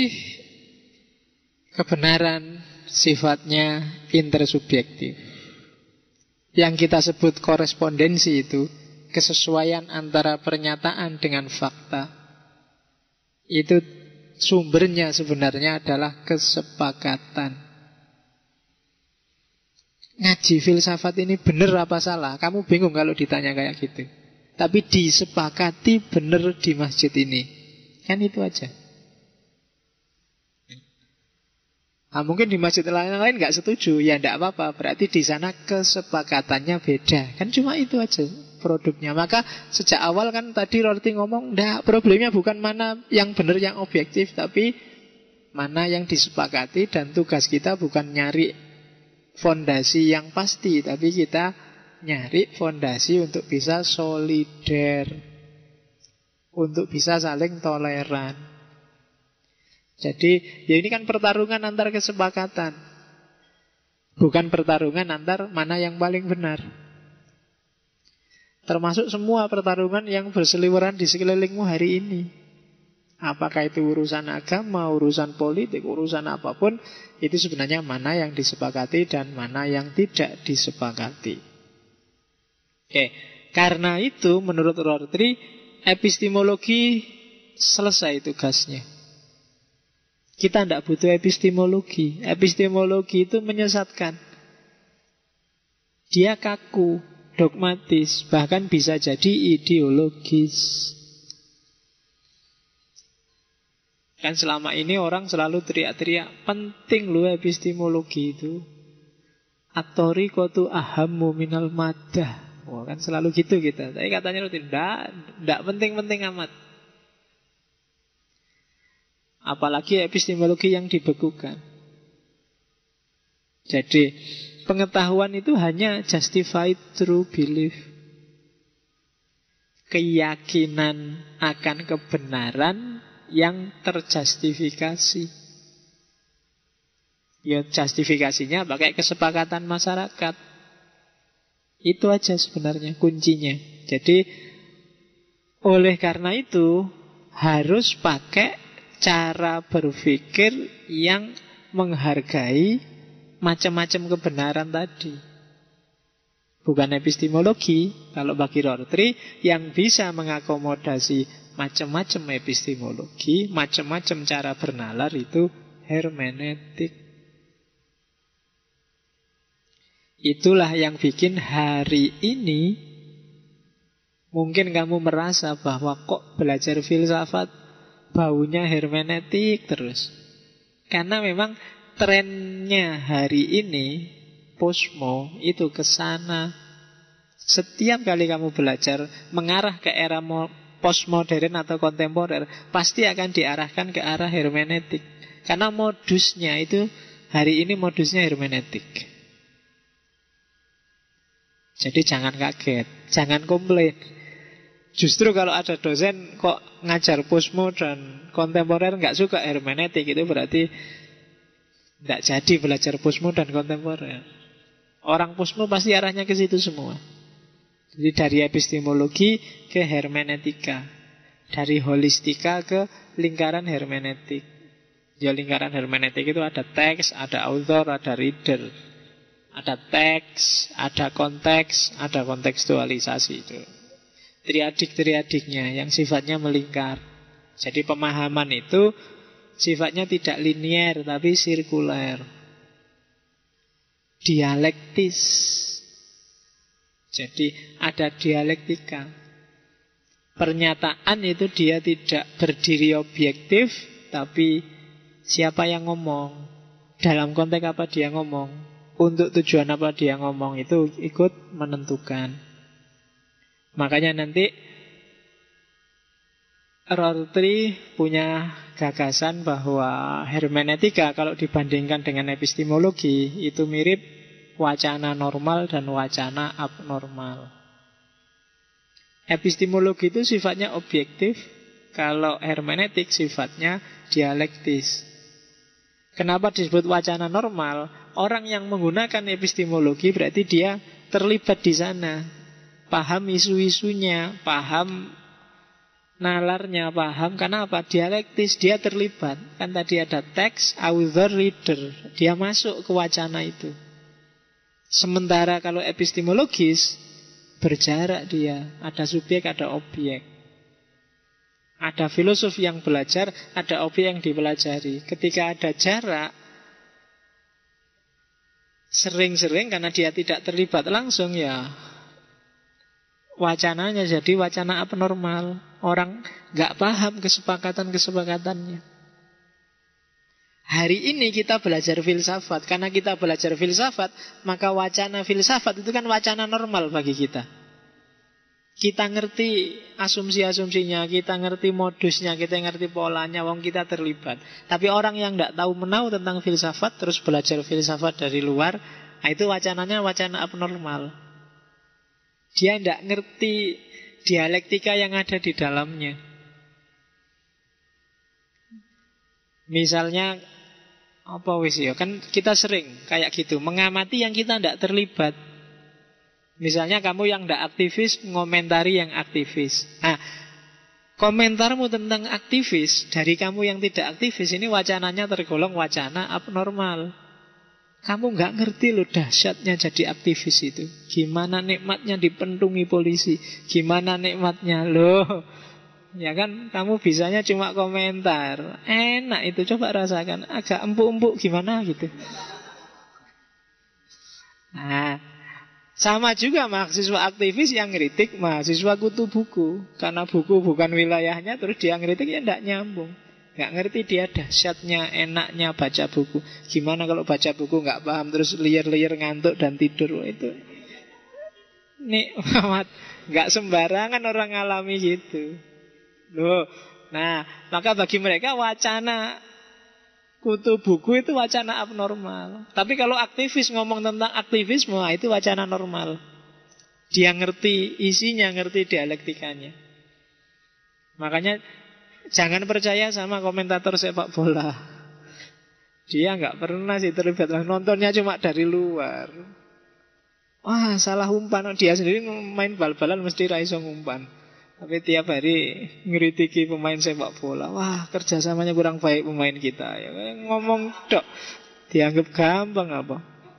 [SPEAKER 1] kebenaran sifatnya intersubjektif. Yang kita sebut korespondensi itu kesesuaian antara pernyataan dengan fakta. Itu sumbernya sebenarnya adalah kesepakatan. Ngaji filsafat ini benar apa salah? Kamu bingung kalau ditanya kayak gitu. Tapi disepakati benar di masjid ini. Kan itu aja. Nah, mungkin di masjid lain nggak setuju, ya tidak apa-apa. Berarti di sana kesepakatannya beda. Kan cuma itu aja produknya. Maka sejak awal kan tadi Rorty ngomong, ndak, problemnya bukan mana yang benar yang objektif, tapi mana yang disepakati. Dan tugas kita bukan nyari fondasi yang pasti, tapi kita nyari fondasi untuk bisa solider, untuk bisa saling toleran. Jadi ya ini kan pertarungan antar kesepakatan, bukan pertarungan antar mana yang paling benar. Termasuk semua pertarungan yang berseliweran di sekelilingmu hari ini. Apakah itu urusan agama, urusan politik, urusan apapun, itu sebenarnya mana yang disepakati dan mana yang tidak disepakati. Oke, karena itu menurut Rorty, epistemologi selesai tugasnya. Kita tidak butuh epistemologi. Epistemologi itu menyesatkan. Dia kaku, dogmatis, bahkan bisa jadi ideologis. Kan selama ini orang selalu teriak-teriak, penting loh epistemologi itu. At-thariqatu ahammu minal madah. Wah, kan selalu gitu kita. Tapi katanya tidak penting-penting amat. Apalagi epistemologi yang dibekukan. Jadi pengetahuan itu hanya justified true belief. Keyakinan akan kebenaran yang terjustifikasi. Ya justifikasinya pakai kesepakatan masyarakat. Itu aja sebenarnya kuncinya. Jadi oleh karena itu harus pakai cara berpikir yang menghargai macam-macam kebenaran tadi. Bukan epistemologi. Kalau bagi Rorty, yang bisa mengakomodasi macam-macam epistemologi, macam-macam cara bernalar itu hermeneutik. Itulah yang bikin hari ini mungkin kamu merasa bahwa kok belajar filsafat baunya hermeneutik terus. Karena memang trennya hari ini posmo itu ke sana. Setiap kali kamu belajar mengarah ke era postmodern atau kontemporer, pasti akan diarahkan ke arah hermeneutik. Karena modusnya itu hari ini modusnya hermeneutik. Jadi jangan kaget, jangan komplain. Justru kalau ada dosen kok ngajar posmo dan kontemporer nggak suka hermeneutik, itu berarti nggak jadi belajar posmo dan kontemporer. Orang posmo pasti arahnya ke situ semua. Jadi dari epistemologi ke hermeneutika, dari holistika ke lingkaran hermeneutik. Ya lingkaran hermeneutik itu ada teks, ada author, ada reader. Ada teks, ada konteks, ada kontekstualisasi itu. Triadik-triadiknya yang sifatnya melingkar. Jadi pemahaman itu sifatnya tidak linier tapi sirkuler. Dialektis. Jadi ada dialektika. Pernyataan itu dia tidak berdiri objektif, tapi siapa yang ngomong, dalam konteks apa dia ngomong, untuk tujuan apa dia ngomong, itu ikut menentukan. Makanya nanti Rorty punya gagasan bahwa hermeneutika kalau dibandingkan dengan epistemologi itu mirip wacana normal dan wacana abnormal. Epistemologi itu sifatnya objektif, kalau hermeneutik sifatnya dialektis. Kenapa disebut wacana normal? Orang yang menggunakan epistemologi berarti dia terlibat di sana, paham isu-isunya, paham nalarnya, paham. Karena apa? Dialektis, dia terlibat. Kan tadi ada teks, author, reader. Dia masuk ke wacana itu. Sementara kalau epistemologis berjarak dia, ada subjek, ada objek. Ada filosof yang belajar, ada objek yang dipelajari. Ketika ada jarak, sering-sering karena dia tidak terlibat langsung, ya wacananya jadi wacana abnormal. Orang gak paham kesepakatan-kesepakatannya. Hari ini kita belajar filsafat. Karena kita belajar filsafat, maka wacana filsafat itu kan wacana normal bagi kita. Kita ngerti asumsi-asumsinya, kita ngerti modusnya, kita ngerti polanya, wong kita terlibat. Tapi orang yang tidak tahu menau tentang filsafat, terus belajar filsafat dari luar, nah itu wacananya wacana abnormal. Dia tidak ngerti dialektika yang ada di dalamnya. Misalnya apa wis ya, kan kita sering kayak gitu mengamati yang kita tidak terlibat. Misalnya kamu yang tidak aktivis ngomentari yang aktivis. Nah, komentarmu tentang aktivis dari kamu yang tidak aktivis ini wacananya tergolong wacana abnormal. Kamu nggak ngerti loh dahsyatnya jadi aktivis itu. Gimana nikmatnya dipentungi polisi, gimana nikmatnya loh. Ya kan, kamu bisanya cuma komentar. Enak itu, coba rasakan. Agak empuk-empuk gimana gitu. Nah, sama juga mahasiswa aktivis yang ngeritik mahasiswa kutu buku. Karena buku bukan wilayahnya, terus dia ngeritik, ya tidak nyambung. Nggak ngerti dia dahsyatnya, enaknya baca buku. Gimana kalau baca buku nggak paham, terus liar-liar ngantuk dan tidur. Itu nikmat. Nggak sembarangan orang ngalami gitu loh. Nah, maka bagi mereka wacana kutu buku itu wacana abnormal. Tapi kalau aktivis ngomong tentang aktivisme, itu wacana normal. Dia ngerti isinya, ngerti dialektikanya. Makanya jangan percaya sama komentator sepak bola. Dia nggak pernah sih terlibat, nontonnya cuma dari luar. Wah, salah umpan. Dia sendiri main bal-balan mesti ra iso ngumpan. Tapi tiap hari ngritiki pemain sepak bola. Wah, kerjasamanya kurang baik pemain kita. Ya, ngomong dok, dianggap gampang apa?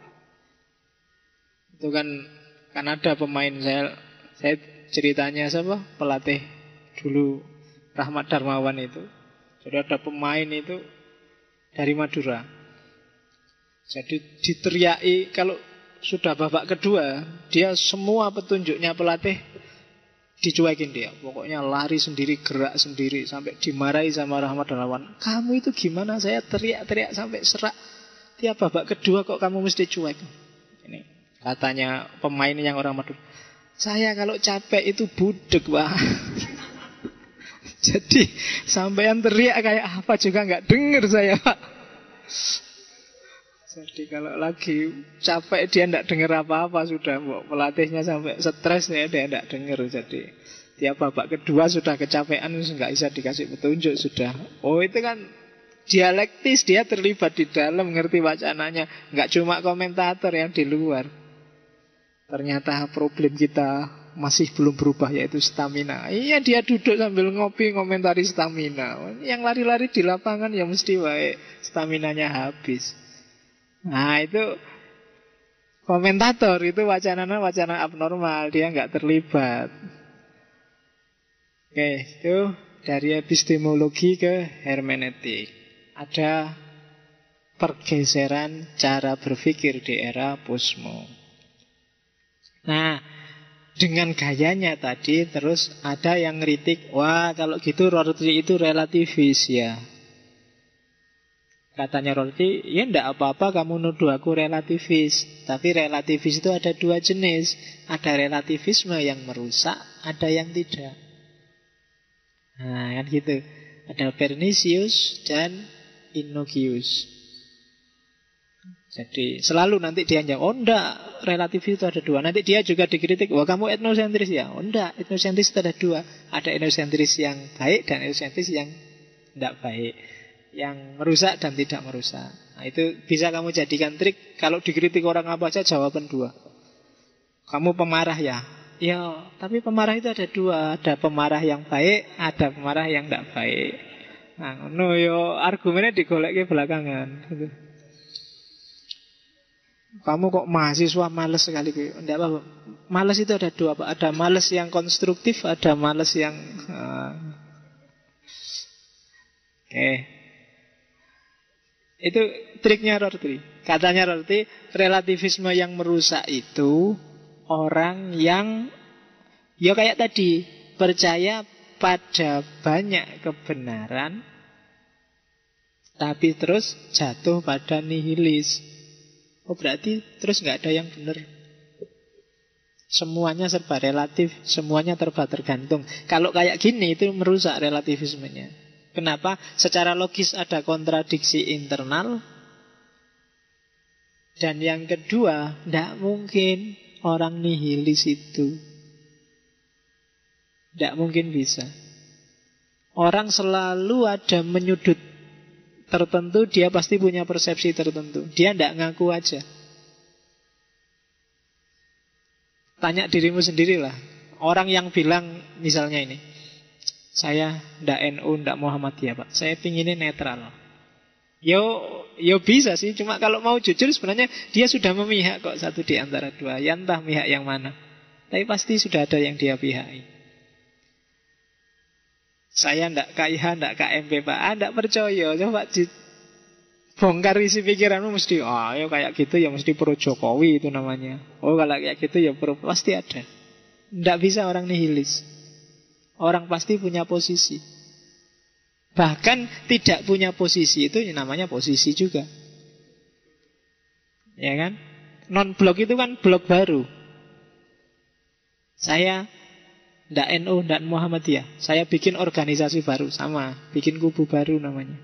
[SPEAKER 1] Itu kan ada pemain saya ceritanya siapa? Pelatih dulu Rahmat Darmawan itu. Jadi ada pemain itu dari Madura. Jadi diteriaki kalau sudah babak kedua, dia semua petunjuknya pelatih dicuekin dia. Pokoknya lari sendiri, gerak sendiri, sampai dimarahi sama Rahmat Darmawan. Kamu itu gimana? Saya teriak-teriak sampai serak. Tiap babak kedua kok kamu mesti cuek. Ini katanya pemain yang orang Madura. Saya kalau capek itu budek, Pak. Jadi sampean teriak kayak apa juga nggak denger saya, Pak. Jadi kalau lagi capek dia nggak denger apa-apa sudah. Pelatihnya sampai stres ya, dia nggak denger. Jadi tiap babak kedua sudah kecapean, nggak bisa dikasih petunjuk sudah. Oh itu kan dialektis, dia terlibat di dalam, ngerti wacananya. Nggak cuma komentator yang di luar. Ternyata problem kita masih belum berubah, yaitu stamina. Iya, dia duduk sambil ngopi ngomentari stamina. Yang lari-lari di lapangan ya mesti baik, staminanya habis. Nah itu komentator, itu wacana abnormal, dia nggak terlibat. Oke, itu dari epistemologi ke hermeneutik. Ada pergeseran cara berpikir di era posmo. Nah, dengan gayanya tadi terus ada yang ngeritik, wah kalau gitu Rorty itu relativis ya. Katanya Rorty, ya ndak apa-apa kamu nuduh aku relativis. Tapi relativis itu ada dua jenis. Ada relativisme yang merusak, ada yang tidak. Nah kan gitu. Ada pernicious dan innocuous. Jadi selalu nanti dia njawab, oh enggak, relativis itu ada dua. Nanti dia juga dikritik, wah kamu etnosentris ya. Oh enggak, etnosentris itu ada dua. Ada etnosentris yang baik dan etnosentris yang enggak baik, yang merusak dan tidak merusak. Nah itu bisa kamu jadikan trik. Kalau dikritik orang apa aja jawaban dua. Kamu pemarah ya. Ya, tapi pemarah itu ada dua. Ada pemarah yang baik, ada pemarah yang enggak baik. Nah, no yo argumennya digoleki belakangan gitu. Kamu kok mahasiswa males sekali. Enggak apa-apa. Males itu ada dua, Pak. Ada males yang konstruktif, ada males yang Oke. Itu triknya Rorty. Katanya Rorty, relativisme yang merusak itu orang yang ya kayak tadi, percaya pada banyak kebenaran tapi terus jatuh pada nihilis. Oh berarti terus nggak ada yang benar. Semuanya serba relatif, semuanya tergantung. Kalau kayak gini itu merusak relativismenya. Kenapa? Secara logis ada kontradiksi internal. Dan yang kedua, tidak mungkin orang nihilis itu. Tidak mungkin bisa. Orang selalu ada menyudut tertentu, dia pasti punya persepsi tertentu. Dia tidak ngaku aja. Tanya dirimu sendirilah. Orang yang bilang misalnya ini, saya ndak NU, ndak Muhammadiyah Pak, saya pinginnya netral. Yo bisa sih, cuma kalau mau jujur sebenarnya dia sudah memihak kok satu di antara dua. Ya entah pihak yang mana, tapi pasti sudah ada yang dia pihaki. Saya ndak KIH, ndak KMP Pak, ndak percaya. Coba bongkar isi pikiranmu mesti, ya kayak gitu ya mesti pro Jokowi itu namanya. Oh kalau kayak gitu ya pro, pasti ada. Ndak bisa orang nihilis. Orang pasti punya posisi. Bahkan tidak punya posisi itu namanya posisi juga. Ya kan? Non-blok itu kan blok baru. Saya ndak NU, ndak Muhammadiyah. Saya bikin organisasi baru, sama, bikin kubu baru namanya.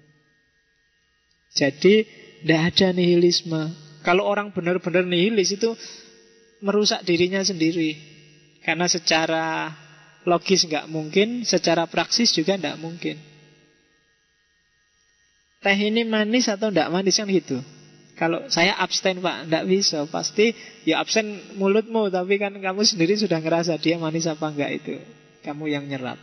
[SPEAKER 1] Jadi ndak ada nihilisme. Kalau orang benar-benar nihilis itu merusak dirinya sendiri. Karena secara logis nggak mungkin, secara praksis juga nggak mungkin. Teh ini manis atau nggak manis kan gitu. Kalau saya abstain Pak, nggak bisa. Pasti ya abstain mulutmu, tapi kan kamu sendiri sudah ngerasa dia manis apa enggak itu. Kamu yang nyerap.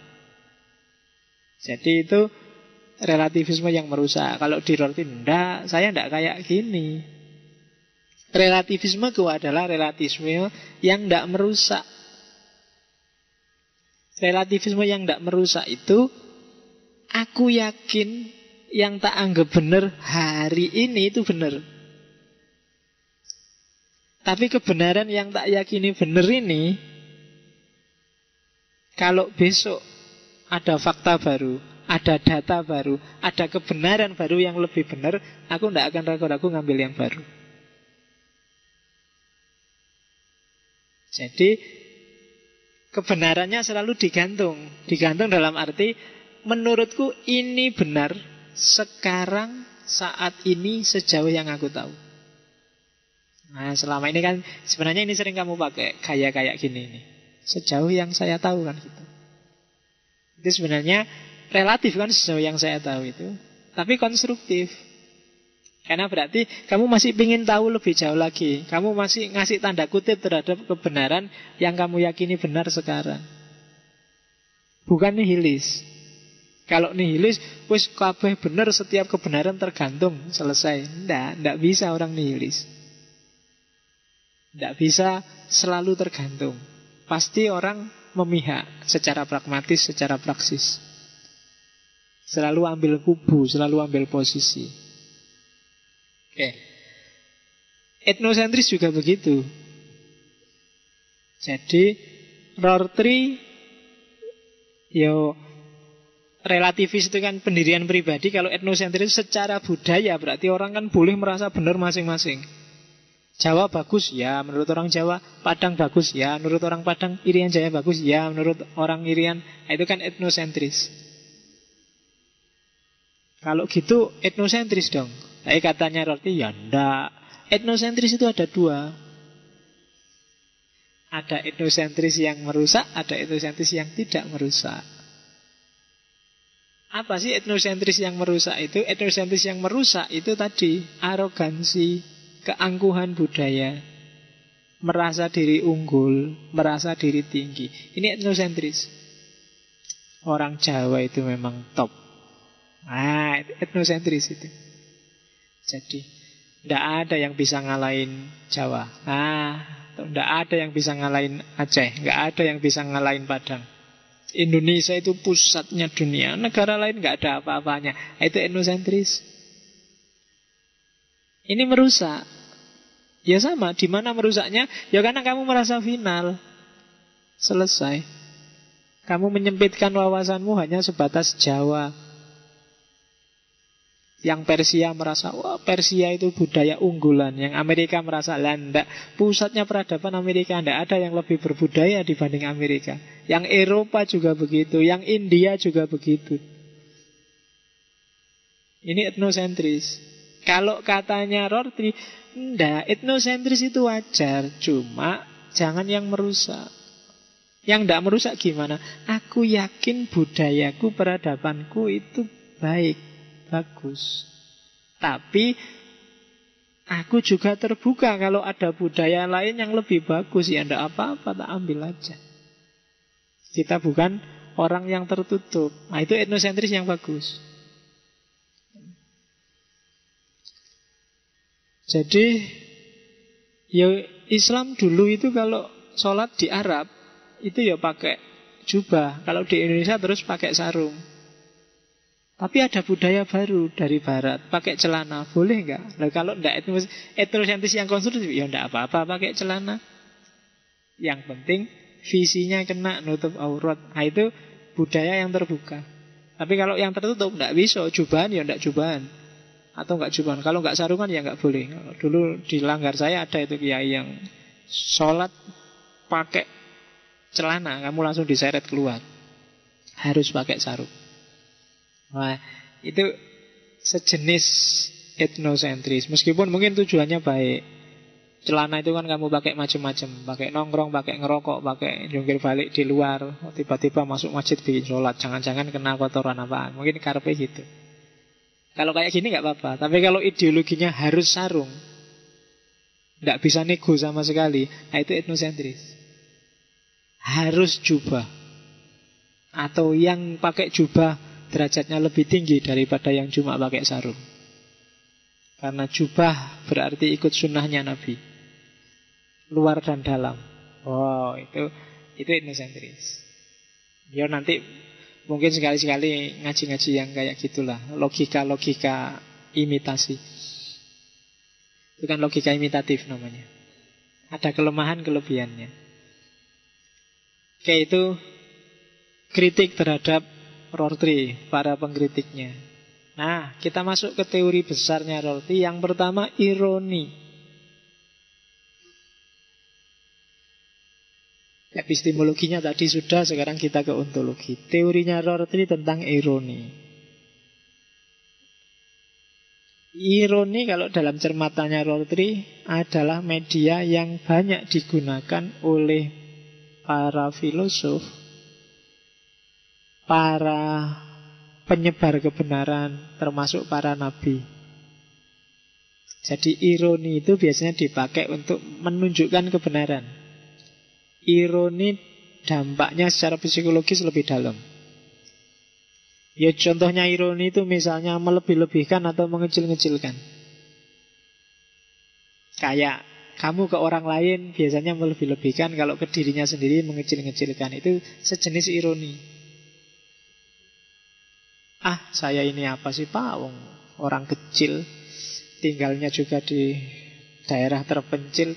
[SPEAKER 1] Jadi itu relativisme yang merusak. Kalau di roti enggak, saya enggak kayak gini. Relativisme itu adalah relativisme yang enggak merusak. Relativisme yang enggak merusak itu, aku yakin yang tak anggap benar hari ini itu benar. Tapi kebenaran yang tak yakini benar ini, kalau besok ada fakta baru, ada data baru, ada kebenaran baru yang lebih benar, aku tidak akan ragu-ragu ngambil yang baru. Jadi kebenarannya selalu digantung. Digantung dalam arti menurutku ini benar sekarang, saat ini, sejauh yang aku tahu. Nah selama ini kan sebenarnya ini sering kamu pakai gaya kayak gini nih. Sejauh yang saya tahu kan gitu. Itu sebenarnya relatif kan sejauh yang saya tahu itu, tapi konstruktif. Karena berarti kamu masih ingin tahu lebih jauh lagi. Kamu masih ngasih tanda kutip terhadap kebenaran yang kamu yakini benar sekarang. Bukan nihilis. Kalau nihilis, wis kabeh benar, setiap kebenaran tergantung, selesai. Nggak bisa orang nihilis. Nggak bisa selalu tergantung. Pasti orang memihak secara pragmatis, secara praksis. Selalu ambil kubu, selalu ambil posisi. Oke. Etnosentris juga begitu. Jadi Rorty relativis itu kan pendirian pribadi. Kalau etnosentris secara budaya berarti orang kan boleh merasa benar masing-masing. Jawa bagus, ya menurut orang Jawa. Padang bagus, ya menurut orang Padang. Irian Jaya bagus, ya menurut orang Irian. Nah, itu kan etnosentris. Kalau gitu etnosentris dong. Tapi katanya Rorty, ya enggak. Etnosentris itu ada dua. Ada etnosentris yang merusak, ada etnosentris yang tidak merusak. Apa sih etnosentris yang merusak itu? Etnosentris yang merusak itu tadi arogansi, keangkuhan budaya, merasa diri unggul, merasa diri tinggi. Ini etnosentris. Orang Jawa itu memang top. Etnosentris itu. Jadi tidak ada yang bisa ngalahin Jawa. Tidak ada yang bisa ngalahin Aceh. Tidak ada yang bisa ngalahin Padang. Indonesia itu pusatnya dunia. Negara lain nggak ada apa-apanya. Itu etnosentris. Ini merusak. Ya sama, di mana merusaknya? Ya karena kamu merasa final. Selesai. Kamu menyempitkan wawasanmu hanya sebatas Jawa. Yang Persia merasa, wah Persia itu budaya unggulan. Yang Amerika merasa, landak. Pusatnya peradaban Amerika, tidak ada yang lebih berbudaya dibanding Amerika. Yang Eropa juga begitu. Yang India juga begitu. Ini etnosentris. Kalau katanya Rorty, enggak, etnosentris itu wajar. Cuma jangan yang merusak. Yang tidak merusak gimana? Aku yakin budayaku, peradabanku itu baik, bagus. Tapi aku juga terbuka kalau ada budaya lain yang lebih bagus. Ya tidak apa-apa, tak ambil aja. Kita bukan orang yang tertutup. Nah itu etnosentris yang bagus. Jadi ya Islam dulu itu kalau sholat di Arab itu ya pakai jubah. Kalau di Indonesia terus pakai sarung. Tapi ada budaya baru dari Barat, pakai celana, boleh nggak? Nah, kalau enggak etnosentris yang konstruktif, ya enggak apa-apa pakai celana. Yang penting visinya kena, nutup aurat. Nah itu budaya yang terbuka. Tapi kalau yang tertutup enggak bisa, jubahan ya enggak jubahan. Atau enggak jubahan. Kalau enggak sarungan ya enggak boleh. Dulu di Langgar saya ada itu kiai yang sholat pakai celana, kamu langsung diseret keluar. Harus pakai sarung. Nah, itu sejenis etnosentris. Meskipun mungkin tujuannya baik. Celana itu kan kamu pakai macam-macam, pakai nongkrong, pakai ngerokok, pakai jungkir balik di luar, tiba-tiba masuk masjid bikin sholat, jangan-jangan kena kotoran apaan. Mungkin karpe gitu. Kalau kayak gini nggak apa-apa. Tapi kalau ideologinya harus sarung, nggak bisa nego sama sekali, nah itu etnosentris. Harus jubah, atau yang pakai jubah derajatnya lebih tinggi daripada yang cuma pakai sarung. Karena jubah berarti ikut sunnahnya Nabi, luar dan dalam. Oh, itu etnosentris. Ya nanti mungkin sekali-sekali ngaji-ngaji yang kayak gitulah, logika-logika imitasi. Itu kan logika imitatif namanya. Ada kelemahan kelebihannya. Oke, itu kritik terhadap Rorty, para pengkritiknya. Nah, kita masuk ke teori besarnya Rorty. Yang pertama, ironi. Epistemologinya tadi sudah, sekarang kita ke ontologi. Teorinya Rorty tentang ironi. Ironi kalau dalam cermatannya Rorty adalah media yang banyak digunakan oleh para filosof, para penyebar kebenaran, termasuk para nabi. Jadi ironi itu biasanya dipakai untuk menunjukkan kebenaran. Ironi dampaknya secara psikologis lebih dalam. Ya contohnya ironi itu misalnya melebih-lebihkan atau mengecil-ngecilkan. Kayak kamu ke orang lain biasanya melebih-lebihkan, kalau ke dirinya sendiri mengecil-ngecilkan. Itu sejenis ironi. Ah, saya ini apa sih Pak? Orang kecil, tinggalnya juga di daerah terpencil.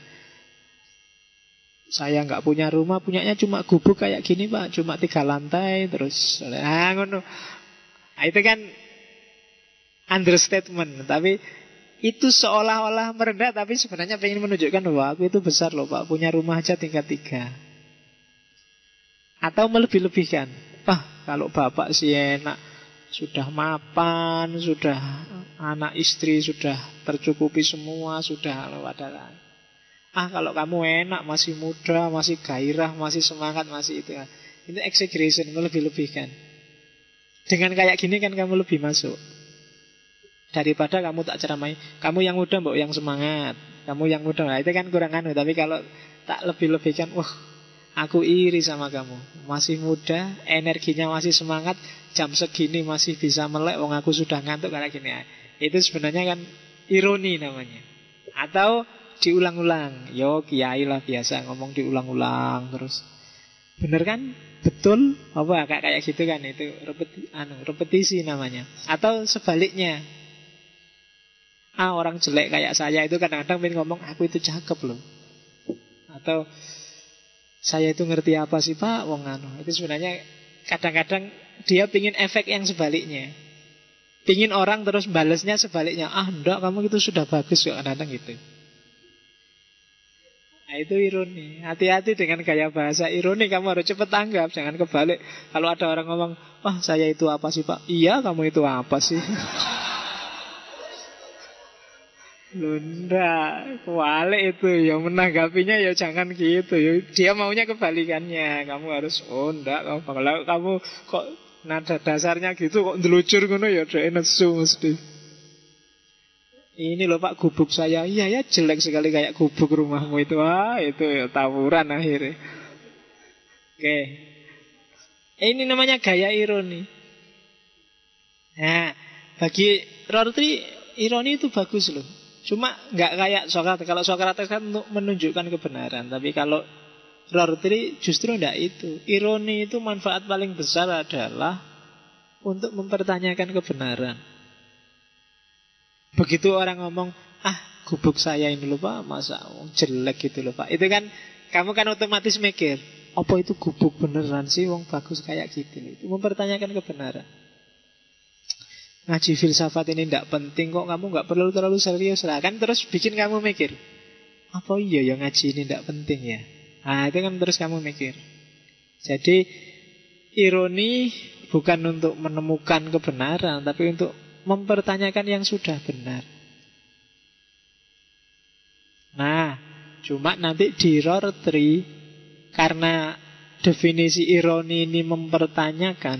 [SPEAKER 1] Saya nggak punya rumah, punyanya cuma gubuk kayak gini Pak, cuma 3 lantai. Terus ngono. Nah, itu kan understatement. Tapi itu seolah-olah merendah, tapi sebenarnya pengen menunjukkan bahwa aku itu besar loh Pak, punya rumah aja tingkat 3. Atau melebih-lebihkan. Kalau bapak sih enak, sudah mapan, sudah anak istri sudah tercukupi semua, sudah padahal. Kalau kamu enak, masih muda, masih gairah, masih semangat, masih itu. Itu exaggeration, melebih-lebihkan. Dengan kayak gini kan kamu lebih masuk. Daripada kamu tak ceramai, kamu yang muda mbok yang semangat, kamu yang muda. Nah, itu kan kurang anu. Tapi kalau tak lebih-lebihkan, wah, aku iri sama kamu. Masih muda, energinya masih semangat, jam segini masih bisa melek, wong aku sudah ngantuk kayak gini. Itu sebenarnya kan ironi namanya. Atau diulang-ulang. Yo kiai lah biasa ngomong diulang-ulang terus. Bener kan? Betul? Apa kayak gitu kan? Itu repetisi namanya. Atau sebaliknya. Orang jelek kayak saya itu kadang-kadang pengen ngomong aku itu cakep loh. Atau saya itu ngerti apa sih Pak? Itu sebenarnya kadang-kadang dia pingin efek yang sebaliknya. Pingin orang terus balesnya sebaliknya. Enggak, kamu itu sudah bagus kok, kadang-kadang gitu. Nah, itu ironi. Hati-hati dengan gaya bahasa ironi. Kamu harus cepat tanggap, jangan kebalik. Kalau ada orang ngomong, saya itu apa sih Pak? Iya, kamu itu apa sih? Lunda, kualik itu. Ya menanggapinya ya jangan gitu. Dia maunya kebalikannya. Kamu harus, enggak. Kalau kamu kok nada dasarnya gitu, kok ndelucur ngono ya dhek nesu mesti. Ini loh Pak, gubuk saya. Iya ya, jelek sekali kayak gubuk rumahmu itu. Itu ya tawuran akhirnya. Oke. Ini namanya gaya ironi. Nah, bagi Rorty ironi itu bagus loh. Cuma nggak kayak Sokrates. Kalau Sokrates kan untuk menunjukkan kebenaran. Tapi kalau Rorty justru enggak itu. Ironi itu manfaat paling besar adalah untuk mempertanyakan kebenaran. Begitu orang ngomong, gubuk saya ini loh Pak, masa jelek gitu loh Pak. Itu kan, kamu kan otomatis mikir, apa itu gubuk beneran sih, wong bagus kayak gitu. Itu mempertanyakan kebenaran. Ngaji filsafat ini tidak penting kok, kamu nggak perlu terlalu serius lah. Kan terus bikin kamu mikir, apa iya yang ngaji ini tidak penting ya. Nah itu kan terus kamu mikir. Jadi ironi bukan untuk menemukan kebenaran, tapi untuk mempertanyakan yang sudah benar. Nah, cuma nanti di Rorty, karena definisi ironi ini mempertanyakan.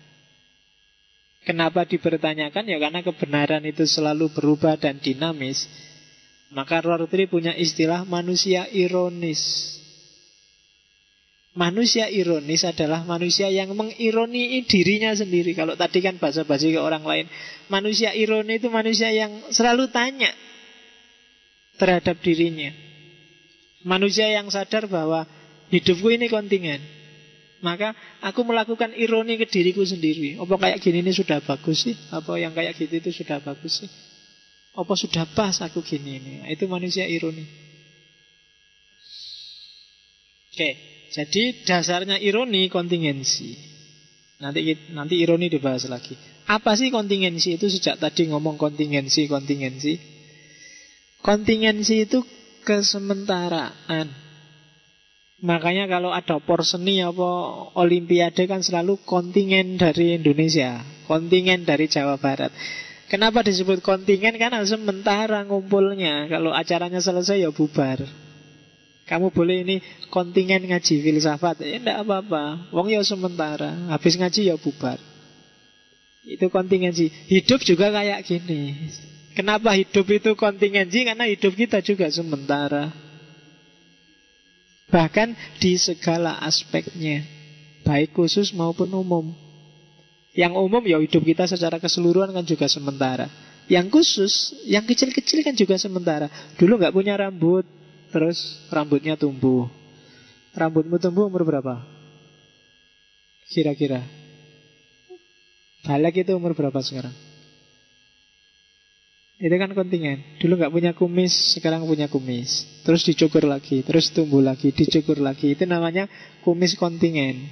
[SPEAKER 1] Kenapa dipertanyakan? Ya karena kebenaran itu selalu berubah dan dinamis. Maka Rorty punya istilah manusia ironis. Manusia ironis adalah manusia yang mengironi dirinya sendiri. Kalau tadi kan basa-basi ke orang lain, manusia ironi itu manusia yang selalu tanya terhadap dirinya. Manusia yang sadar bahwa hidupku ini kontingen. Maka aku melakukan ironi ke diriku sendiri. Apa kayak gini ini sudah bagus sih? Apa yang kayak gitu itu sudah bagus sih? Apa sudah pas aku gini ini? Nah, itu manusia ironi. Oke, jadi dasarnya ironi kontingensi. Nanti ironi dibahas lagi. Apa sih kontingensi itu? Sejak tadi ngomong kontingensi. Kontingensi itu kesementaraan. Makanya kalau ada porseni apa olimpiade kan selalu kontingen dari Indonesia, kontingen dari Jawa Barat. Kenapa disebut kontingen? Karena sementara ngumpulnya. Kalau acaranya selesai ya bubar. Kamu boleh ini kontingen ngaji filsafat, enggak apa-apa. Wong ya sementara, habis ngaji ya bubar. Itu kontingensi. Hidup juga kayak gini. Kenapa hidup itu kontingensi? Karena hidup kita juga sementara. Bahkan di segala aspeknya, baik khusus maupun umum. Yang umum ya hidup kita secara keseluruhan kan juga sementara. Yang khusus, yang kecil-kecil kan juga sementara. Dulu gak punya rambut, terus rambutnya tumbuh. Rambutmu tumbuh umur berapa? Kira-kira balik itu umur berapa sekarang? Itu kan kontingen. Dulu gak punya kumis, sekarang punya kumis. Terus dicukur lagi, terus tumbuh lagi, dicukur lagi. Itu namanya kumis kontingen.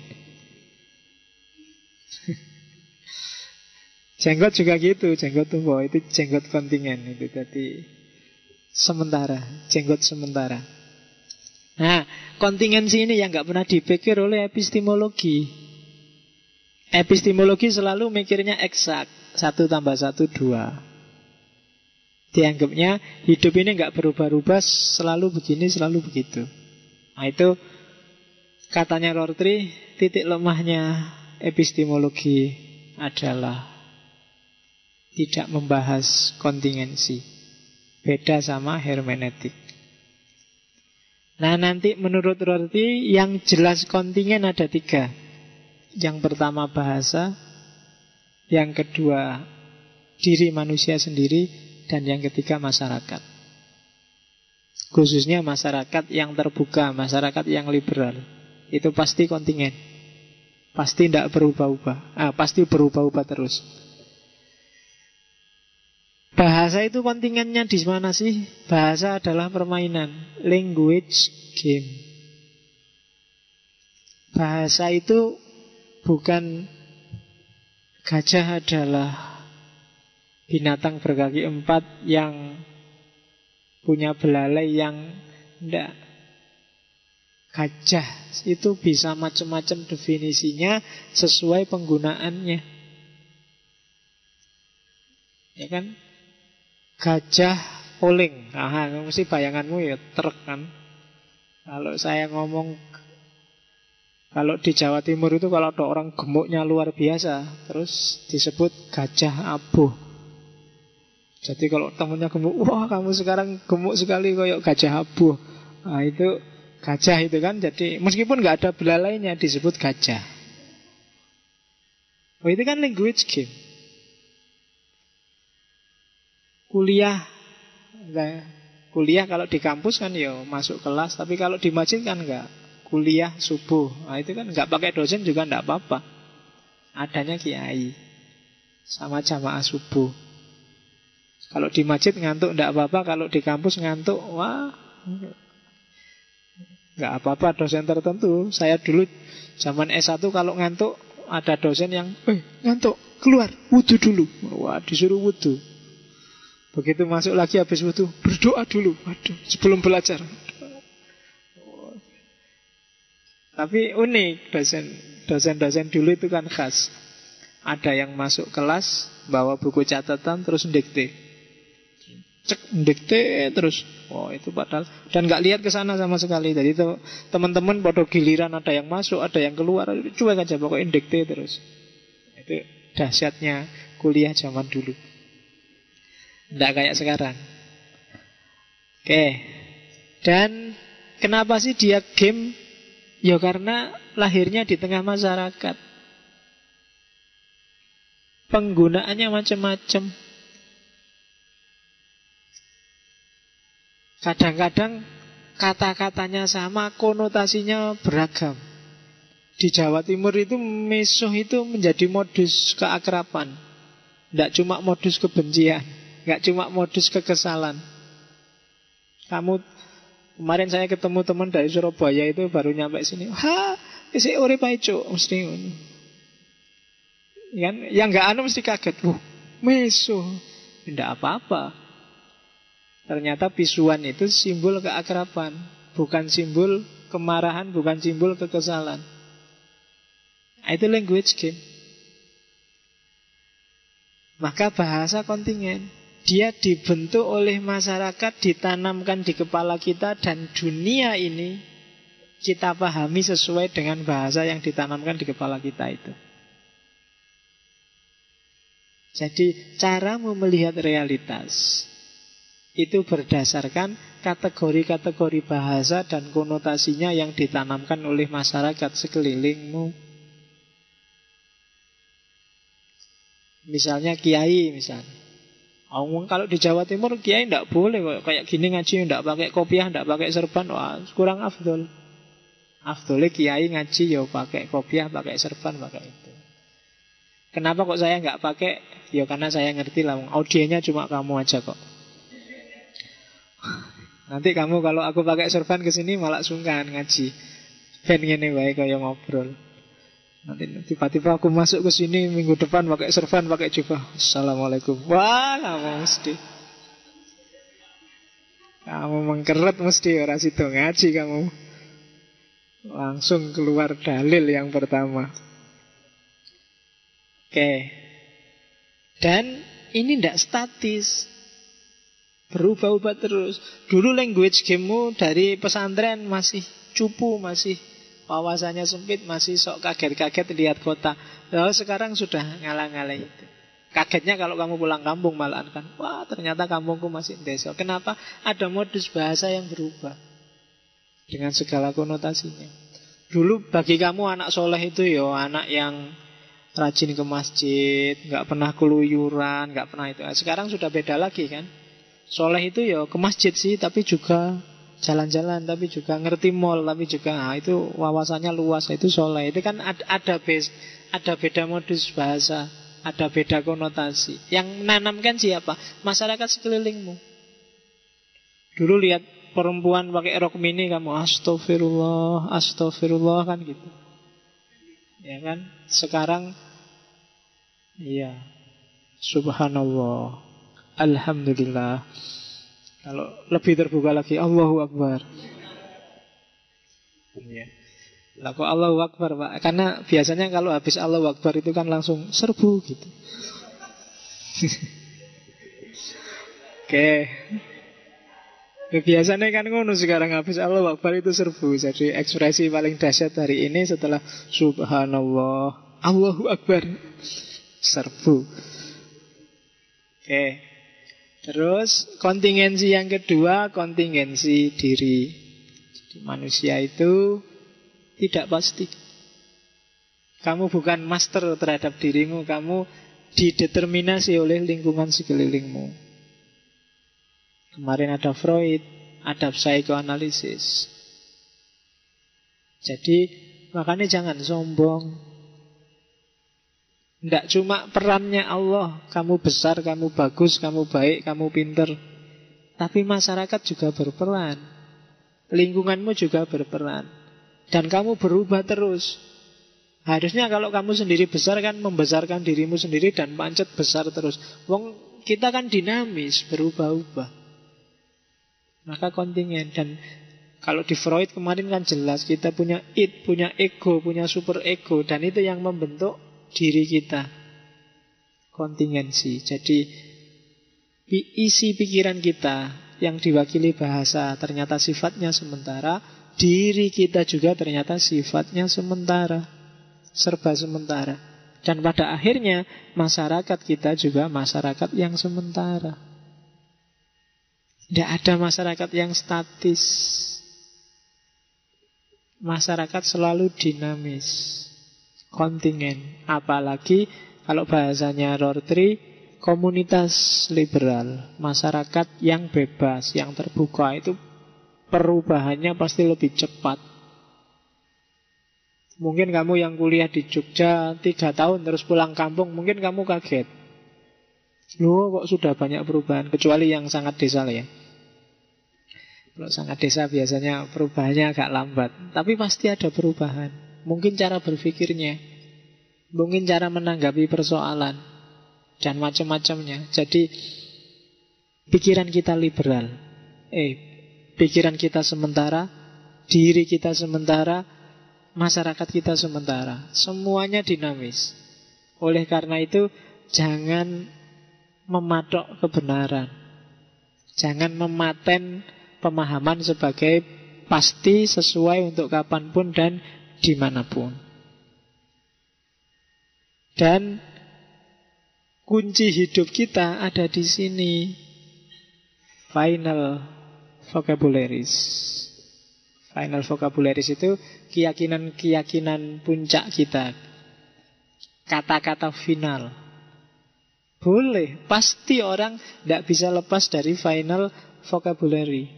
[SPEAKER 1] Jenggot juga gitu, jenggot tumbuh. Itu jenggot kontingen. Itu tadi sementara, jenggot sementara. Nah, kontingensi ini yang gak pernah dipikir oleh epistemologi. Epistemologi selalu mikirnya eksak. 1 + 1 = 2. Dianggapnya hidup ini gak berubah-ubah, selalu begini, selalu begitu. Nah itu katanya Rorty, titik lemahnya epistemologi adalah tidak membahas kontingensi. Beda sama hermeneutik. Nah nanti menurut Rorty yang jelas kontingen ada 3. Yang pertama bahasa, yang kedua diri manusia sendiri, dan yang ketiga masyarakat. Khususnya masyarakat yang terbuka, masyarakat yang liberal. Itu pasti kontingen. Pasti tidak berubah-ubah. Pasti berubah-ubah terus. Bahasa itu kontingennya di mana sih? Bahasa adalah permainan, language game. Bahasa itu bukan gajah adalah binatang berkaki 4 yang punya belalai yang enggak. Gajah itu bisa macam-macam definisinya sesuai penggunaannya. Ya kan? Gajah oling. Mesti bayanganmu ya truk kan. Kalau saya ngomong, kalau di Jawa Timur itu kalau ada orang gemuknya luar biasa, terus disebut gajah abuh. Jadi kalau temennya gemuk, wah kamu sekarang gemuk sekali kayak gajah abuh. Nah itu gajah itu kan. Jadi meskipun gak ada belalainya disebut gajah. Oh itu kan language game. Kuliah kalau di kampus kan ya masuk kelas. Tapi kalau di masjid kan enggak. Kuliah subuh. Nah itu kan enggak pakai dosen juga enggak apa-apa. Adanya kiai sama jamaah subuh. Kalau di masjid ngantuk enggak apa-apa. Kalau di kampus ngantuk, wah enggak apa-apa dosen tertentu. Saya dulu zaman S1 kalau ngantuk, ada dosen yang ngantuk, keluar, wudu dulu. Wah disuruh wudu. Begitu masuk lagi habis wudu, berdoa dulu. Waduh, sebelum belajar. Tapi unik dosen-dosen dulu itu kan khas. Ada yang masuk kelas bawa buku catatan terus dikte. Cek dikte terus. Oh itu padahal dan nggak lihat ke sana sama sekali. Jadi itu teman-teman pada giliran ada yang masuk, ada yang keluar, cuek aja pokoknya dikte terus. Itu dahsyatnya kuliah zaman dulu. Nggak kayak sekarang. Oke. Dan kenapa sih dia game? Ya karena lahirnya di tengah masyarakat. Penggunaannya macam-macam. Kadang-kadang kata-katanya sama, konotasinya beragam. Di Jawa Timur itu mesuh itu menjadi modus keakraban. Tidak cuma modus kebencian, nggak cuma modus kekesalan. Kemarin saya ketemu teman dari Surabaya itu baru nyampe sini. Isi urip ae cuk, mesti ngono. Yang nggak mesti kaget. Mesuh. Tidak apa-apa. Ternyata pisuan itu simbol keakraban, bukan simbol kemarahan, bukan simbol kekesalan. Itu language game. Maka bahasa kontingen, dia dibentuk oleh masyarakat, ditanamkan di kepala kita, dan dunia ini kita pahami sesuai dengan bahasa yang ditanamkan di kepala kita itu. Jadi caramu melihat realitas itu berdasarkan kategori-kategori bahasa dan konotasinya yang ditanamkan oleh masyarakat sekelilingmu. Misalnya kiai misalnya. Kalau di Jawa Timur kiai tidak boleh kayak gini ngaji, tidak pakai kopiah, tidak pakai serban, wah kurang afdol. Afdolnya kiai ngaji ya pakai kopiah, pakai serban, pakai itu. Kenapa kok saya nggak pakai? Ya karena saya ngerti lah, audiennya cuma kamu aja kok. Nanti kamu kalau aku pakai serban ke sini malah sungkan ngaji. Ben ngene wae kaya ngobrol. Nanti tiba-tiba aku masuk ke sini minggu depan pakai serban, pakai jubah. Assalamualaikum. Wah, kamu mesti. Kamu mengkeret mesti ora sido ngaji kamu. Langsung keluar dalil yang pertama. Oke. Dan ini tidak statis. Berubah-ubah terus. Dulu language gamemu dari pesantren masih cupu, masih wawasannya sempit, masih sok kaget-kaget lihat kota. Lalu sekarang sudah ngalah-ngalah itu. Kagetnya kalau kamu pulang kampung malahan kan. Wah ternyata kampungku masih desa. Kenapa? Ada modus bahasa yang berubah dengan segala konotasinya. Dulu bagi kamu anak soleh itu ya anak yang rajin ke masjid, gak pernah keluyuran, gak pernah itu. Sekarang sudah beda lagi kan. Soleh itu ya ke masjid sih, tapi juga jalan-jalan, tapi juga ngerti mall, tapi juga itu wawasannya luas, itu soleh. Itu kan ada beda modus bahasa, ada beda konotasi. Yang menanamkan siapa? Masyarakat sekelilingmu. Dulu lihat perempuan pakai rok mini, kamu astagfirullah, astagfirullah kan gitu. Ya kan? Sekarang iya, subhanallah, alhamdulillah. Kalau lebih terbuka lagi, Allahu Akbar. Ya. Lah kok Allahu Akbar, Pak? Karena biasanya kalau habis Allahu Akbar itu kan langsung serbu gitu. Oke. Biasanya kan ngono sekarang habis Allahu Akbar itu serbu. Jadi ekspresi paling dahsyat hari ini setelah subhanallah, Allahu Akbar, serbu. Oke. Terus kontingensi yang kedua, kontingensi diri. Jadi manusia itu tidak pasti. Kamu bukan master terhadap dirimu, kamu dideterminasi oleh lingkungan sekelilingmu. Kemarin ada Freud, ada psikoanalisis. Jadi makanya jangan sombong. Tidak cuma perannya Allah, kamu besar, kamu bagus, kamu baik, kamu pinter. Tapi masyarakat juga berperan, lingkunganmu juga berperan. Dan kamu berubah terus. Harusnya kalau kamu sendiri besar kan membesarkan dirimu sendiri dan pancet besar terus. Wong kita kan dinamis, berubah-ubah. Maka kontingen. Dan kalau di Freud kemarin kan jelas kita punya id, punya ego, punya super ego. Dan itu yang membentuk diri kita. Kontingensi. Jadi isi pikiran kita yang diwakili bahasa ternyata sifatnya sementara, diri kita juga ternyata sifatnya sementara, serba sementara. Dan pada akhirnya masyarakat kita juga masyarakat yang sementara. Tidak ada masyarakat yang statis. Masyarakat selalu dinamis, kontingen. Apalagi kalau bahasanya Rorty, komunitas liberal, masyarakat yang bebas, yang terbuka, itu perubahannya pasti lebih cepat. Mungkin kamu yang kuliah di Jogja 3 tahun terus pulang kampung, mungkin kamu kaget. Loh, kok sudah banyak perubahan? Kecuali yang sangat desa lah ya. Kalau sangat desa biasanya perubahannya agak lambat, tapi pasti ada perubahan. Mungkin cara berpikirnya, mungkin cara menanggapi persoalan, dan macam-macamnya. Jadi pikiran kita liberal, pikiran kita sementara, diri kita sementara, masyarakat kita sementara. Semuanya dinamis. Oleh karena itu jangan mematok kebenaran, jangan mematen pemahaman sebagai pasti sesuai untuk kapanpun dan dimanapun. Dan kunci hidup kita ada di sini. Final vocabularies. Final vocabularies itu keyakinan-keyakinan puncak kita. Kata-kata final. Boleh, pasti orang tidak bisa lepas dari final vocabulary.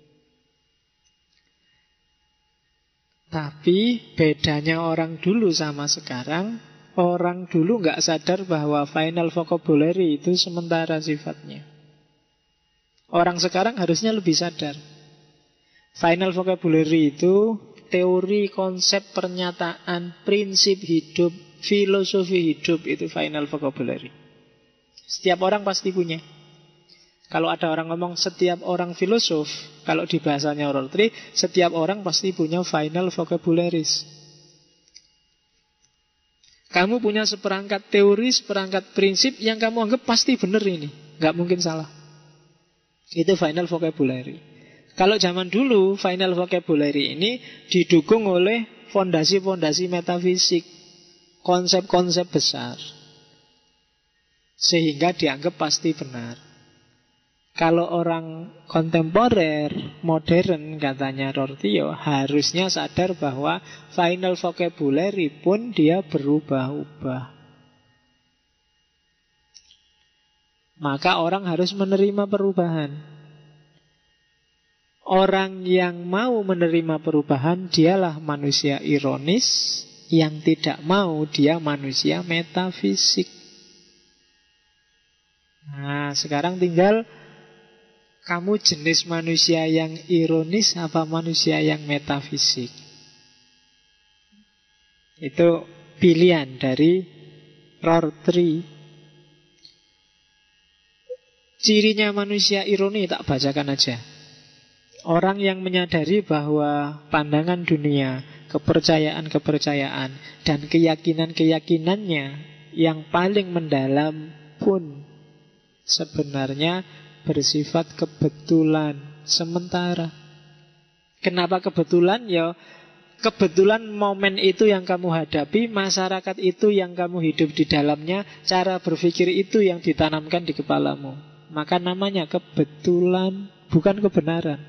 [SPEAKER 1] Tapi bedanya orang dulu sama sekarang, orang dulu nggak sadar bahwa final vocabulary itu sementara sifatnya. Orang sekarang harusnya lebih sadar. Final vocabulary itu teori, konsep, pernyataan, prinsip hidup, filosofi hidup, itu final vocabulary. Setiap orang pasti punya. Kalau ada orang ngomong setiap orang filosof, kalau di bahasanya Rorty, setiap orang pasti punya final vocabularies. Kamu punya seperangkat teori, seperangkat prinsip yang kamu anggap pasti benar ini, nggak mungkin salah. Itu final vocabulary. Kalau zaman dulu, final vocabulary ini didukung oleh fondasi-fondasi metafisik, konsep-konsep besar, sehingga dianggap pasti benar. Kalau orang kontemporer, modern, katanya Rorty, harusnya sadar bahwa final vocabulary pun dia berubah-ubah. Maka orang harus menerima perubahan. Orang yang mau menerima perubahan, dialah manusia ironis. Yang tidak mau, dia manusia metafisik. Nah, sekarang tinggal kamu jenis manusia yang ironis apa manusia yang metafisik? Itu pilihan dari Rorty. Cirinya manusia ironi tak bacakan aja. Orang yang menyadari bahwa pandangan dunia, kepercayaan-kepercayaan, dan keyakinan-keyakinannya yang paling mendalam pun sebenarnya bersifat kebetulan sementara. Kenapa kebetulan? Ya, kebetulan momen itu yang kamu hadapi, masyarakat itu yang kamu hidup di dalamnya, cara berpikir itu yang ditanamkan di kepalamu. Maka namanya kebetulan, bukan kebenaran.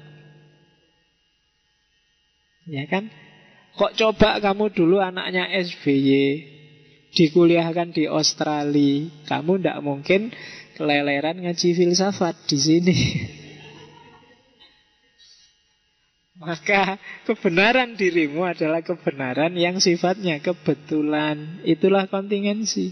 [SPEAKER 1] Ya kan? Kok coba kamu dulu anaknya SBY, dikuliahkan di Australia, kamu tidak mungkin keleleran ngaji filsafat di sini. Maka kebenaran dirimu adalah kebenaran yang sifatnya kebetulan. Itulah kontingensi.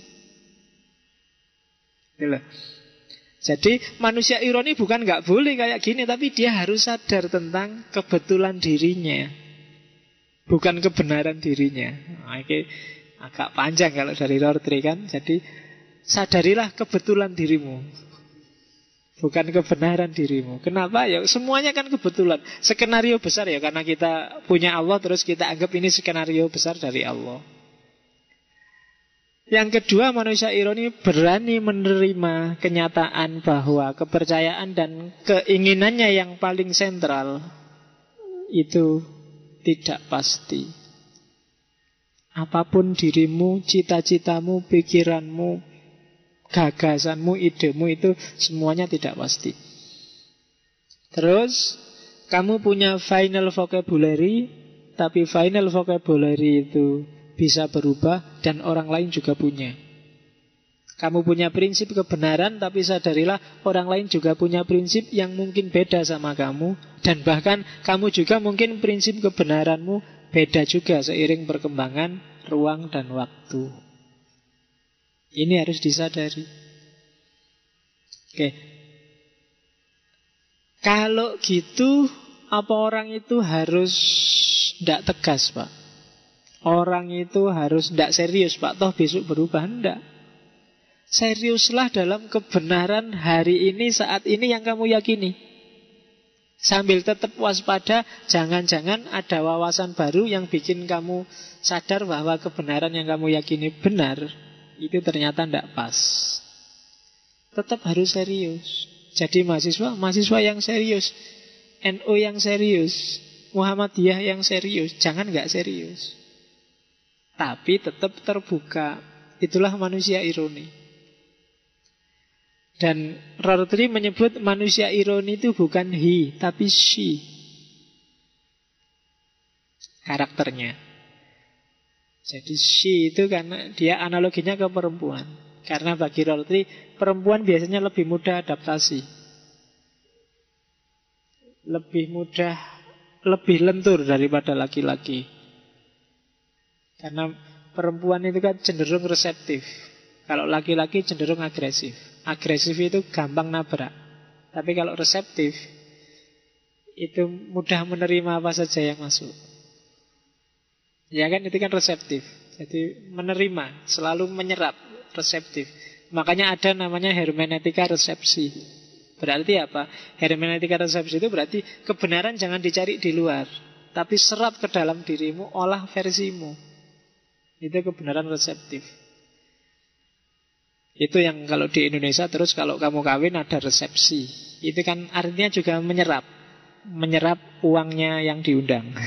[SPEAKER 1] Itulah. Jadi manusia ironi bukan nggak boleh kayak gini, tapi dia harus sadar tentang kebetulan dirinya, bukan kebenaran dirinya. Nah, ini agak panjang kalau dari Rorty kan. Jadi sadarilah kebetulan dirimu, bukan kebenaran dirimu. Kenapa? Ya semuanya kan kebetulan. Skenario besar ya, karena kita punya Allah, terus kita anggap ini skenario besar dari Allah. Yang kedua, manusia ironi berani menerima kenyataan bahwa kepercayaan dan keinginannya yang paling sentral itu tidak pasti. Apapun dirimu, cita-citamu, pikiranmu, gagasanmu, idemu itu semuanya tidak pasti. Terus kamu punya final vocabulary, tapi final vocabulary itu bisa berubah dan orang lain juga punya. Kamu punya prinsip kebenaran, tapi sadarilah orang lain juga punya prinsip yang mungkin beda sama kamu. Dan bahkan kamu juga mungkin prinsip kebenaranmu beda juga seiring perkembangan ruang dan waktu. Ini harus disadari. Oke. Kalau gitu, apa orang itu harus tidak tegas, Pak? Orang itu harus tidak serius, Pak, toh besok berubah. Tidak. Seriuslah dalam kebenaran hari ini, saat ini yang kamu yakini. Sambil tetap waspada, jangan-jangan ada wawasan baru yang bikin kamu sadar bahwa kebenaran yang kamu yakini benar, itu ternyata tidak pas. Tetap harus serius. Jadi mahasiswa yang serius, NU yang serius, Muhammadiyah yang serius, jangan nggak serius. Tapi tetap terbuka. Itulah manusia ironi. Dan Rorty menyebut manusia ironi itu bukan he, tapi she. Karakternya. Jadi she itu karena dia analoginya ke perempuan. Karena bagi Rorty, perempuan biasanya lebih mudah adaptasi. Lebih mudah, lebih lentur daripada laki-laki. Karena perempuan itu kan cenderung reseptif. Kalau laki-laki cenderung agresif. Agresif itu gampang nabrak. Tapi kalau reseptif, itu mudah menerima apa saja yang masuk. Ya kan, itu kan reseptif. Jadi menerima, selalu menyerap, reseptif. Makanya ada namanya hermeneutika resepsi. Berarti apa? Hermeneutika resepsi itu berarti kebenaran jangan dicari di luar, tapi serap ke dalam dirimu, olah versimu. Itu kebenaran reseptif. Itu yang kalau di Indonesia. Terus kalau kamu kawin ada resepsi. Itu kan artinya juga menyerap. Menyerap uangnya yang diundang.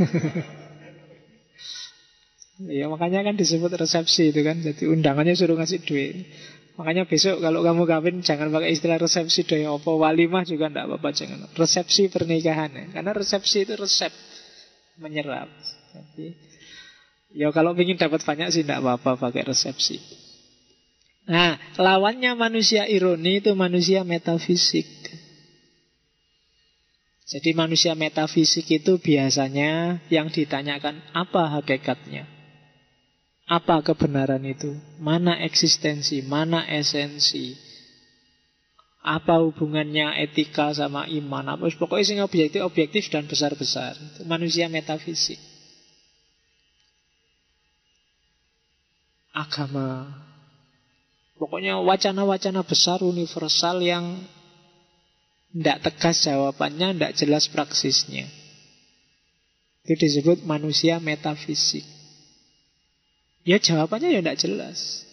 [SPEAKER 1] Ya makanya kan disebut resepsi itu kan. Jadi undangannya suruh ngasih duit. Makanya besok kalau kamu kawin jangan pakai istilah resepsi deh. Apa walimah juga enggak apa-apa, jangan. Resepsi pernikahan ya. Karena resepsi itu resep, menyerap. Jadi ya kalau ingin dapat banyak sih enggak apa-apa pakai resepsi. Nah, lawannya manusia ironi itu manusia metafisik. Jadi manusia metafisik itu biasanya yang ditanyakan apa hakikatnya, apa kebenaran itu, mana eksistensi, mana esensi, apa hubungannya etika sama iman, apa pokoknya sing objektif dan besar-besar. Itu manusia metafisik. Agama, pokoknya wacana-wacana besar universal yang tidak tegas jawabannya, tidak jelas praksisnya. Itu disebut manusia metafisik. Ya jawabannya ya tidak jelas.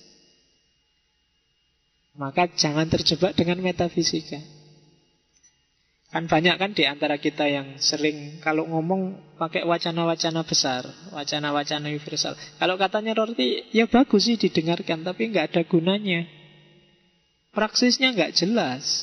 [SPEAKER 1] Maka jangan terjebak dengan metafisika. Kan banyak kan di antara kita yang sering kalau ngomong pakai wacana-wacana besar, wacana-wacana universal. Kalau katanya Rorty, ya bagus sih didengarkan, tapi nggak ada gunanya. Praksisnya nggak jelas.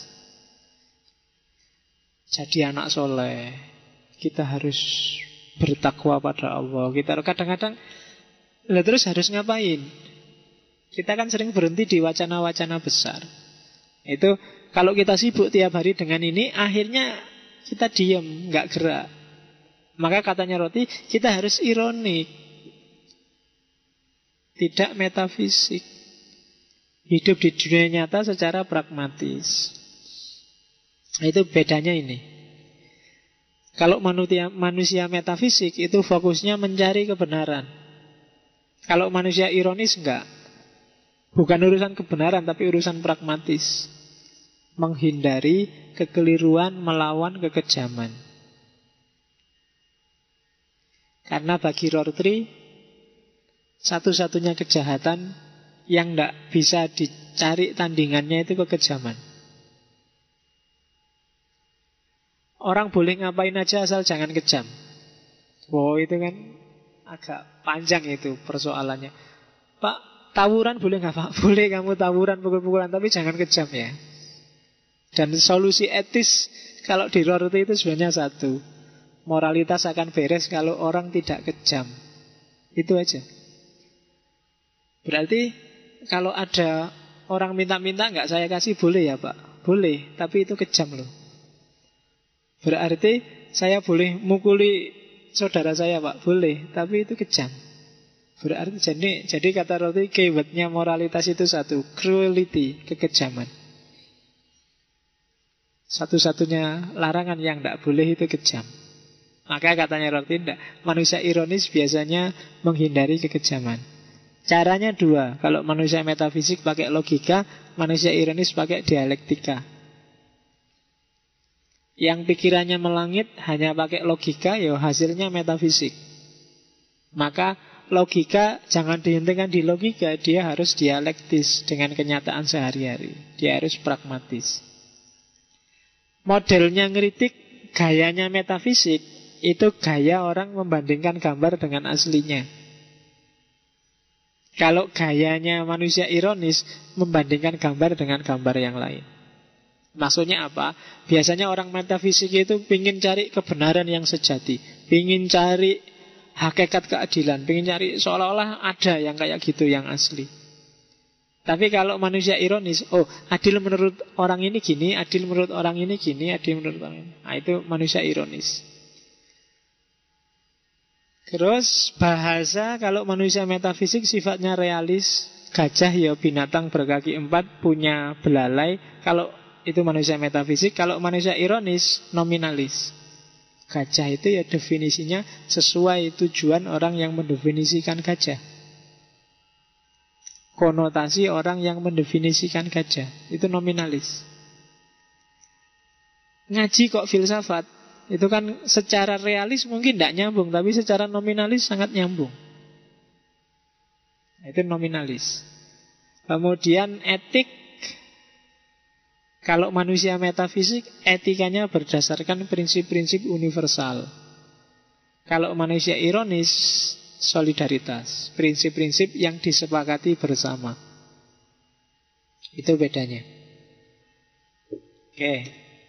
[SPEAKER 1] Jadi anak soleh, kita harus bertakwa pada Allah. Kita kadang-kadang, lah terus harus ngapain? Kita kan sering berhenti di wacana-wacana besar. Itu kalau kita sibuk tiap hari dengan ini, akhirnya kita diam, nggak gerak. Maka katanya Rorty, kita harus ironik, tidak metafisik. Hidup di dunia nyata secara pragmatis. Itu bedanya ini. Kalau manusia metafisik itu fokusnya mencari kebenaran. Kalau manusia ironis enggak. Bukan urusan kebenaran, tapi urusan pragmatis. Menghindari kekeliruan, melawan kekejaman. Karena bagi Rorty, satu-satunya kejahatan yang tidak bisa dicari tandingannya itu kekejaman. Orang boleh ngapain aja asal jangan kejam. Wow, itu kan agak panjang itu persoalannya. Pak, tawuran boleh nggak Pak? Boleh kamu tawuran, pukul-pukulan, tapi jangan kejam ya. Dan solusi etis kalau di Rorty itu sebenarnya satu. Moralitas akan beres kalau orang tidak kejam. Itu aja. Berarti kalau ada orang minta-minta nggak saya kasih, boleh ya Pak? Boleh, tapi itu kejam loh. Berarti saya boleh mukuli saudara saya Pak? Boleh, tapi itu kejam. Berarti jadi kata Rorty, keywordnya moralitas itu satu, cruelty, kekejaman. Satu-satunya larangan yang tidak boleh itu kejam. Maka katanya Rorty, manusia ironis biasanya menghindari kekejaman. Caranya dua. Kalau manusia metafisik pakai logika, manusia ironis pakai dialektika. Yang pikirannya melangit hanya pakai logika, ya hasilnya metafisik. Maka logika jangan dihentikan di logika, dia harus dialektis dengan kenyataan sehari-hari. Dia harus pragmatis. Modelnya ngeritik, gayanya metafisik, itu gaya orang membandingkan gambar dengan aslinya. Kalau gayanya manusia ironis, membandingkan gambar dengan gambar yang lain. Maksudnya apa? Biasanya orang metafisik itu pingin cari kebenaran yang sejati, pingin cari hakikat keadilan, pingin cari seolah-olah ada yang kayak gitu, yang asli. Tapi kalau manusia ironis, oh adil menurut orang ini gini, adil menurut orang ini gini, adil menurut orang ini. Nah, itu manusia ironis. Terus bahasa, kalau manusia metafisik sifatnya realis. Gajah ya binatang berkaki empat, punya belalai. Kalau itu manusia metafisik. Kalau manusia ironis, nominalis. Gajah itu ya definisinya sesuai tujuan orang yang mendefinisikan gajah. Konotasi orang yang mendefinisikan gajah itu nominalis. Ngaji kok filsafat, itu kan secara realis mungkin tidak nyambung, tapi secara nominalis sangat nyambung. Itu nominalis. Kemudian etik, kalau manusia metafisik, etikanya berdasarkan prinsip-prinsip universal. Kalau manusia ironis, solidaritas, prinsip-prinsip yang disepakati bersama. Itu bedanya. Oke.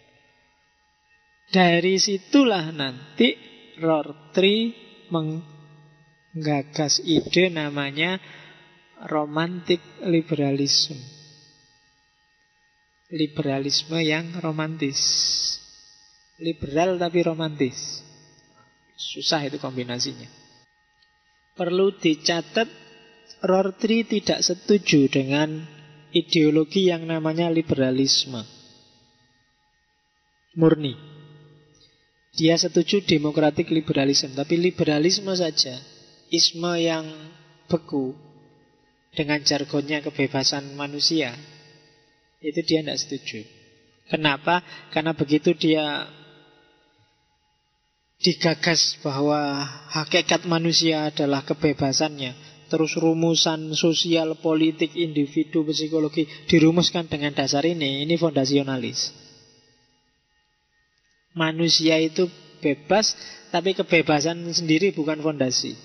[SPEAKER 1] Dari situlah nanti Rorty menggagas ide namanya romantic liberalism. Liberalisme yang romantis. Liberal tapi romantis. Susah itu kombinasinya. Perlu dicatat, Rorty tidak setuju dengan ideologi yang namanya liberalisme murni. Dia setuju democratic liberalism, tapi liberalisme saja, isme yang beku, dengan jargonnya kebebasan manusia, itu dia tidak setuju. Kenapa? Karena begitu dia digagas bahwa hakikat manusia adalah kebebasannya, terus rumusan sosial, politik, individu, psikologi dirumuskan dengan dasar ini fondasionalis. Manusia itu bebas, tapi kebebasan sendiri bukan fondasi.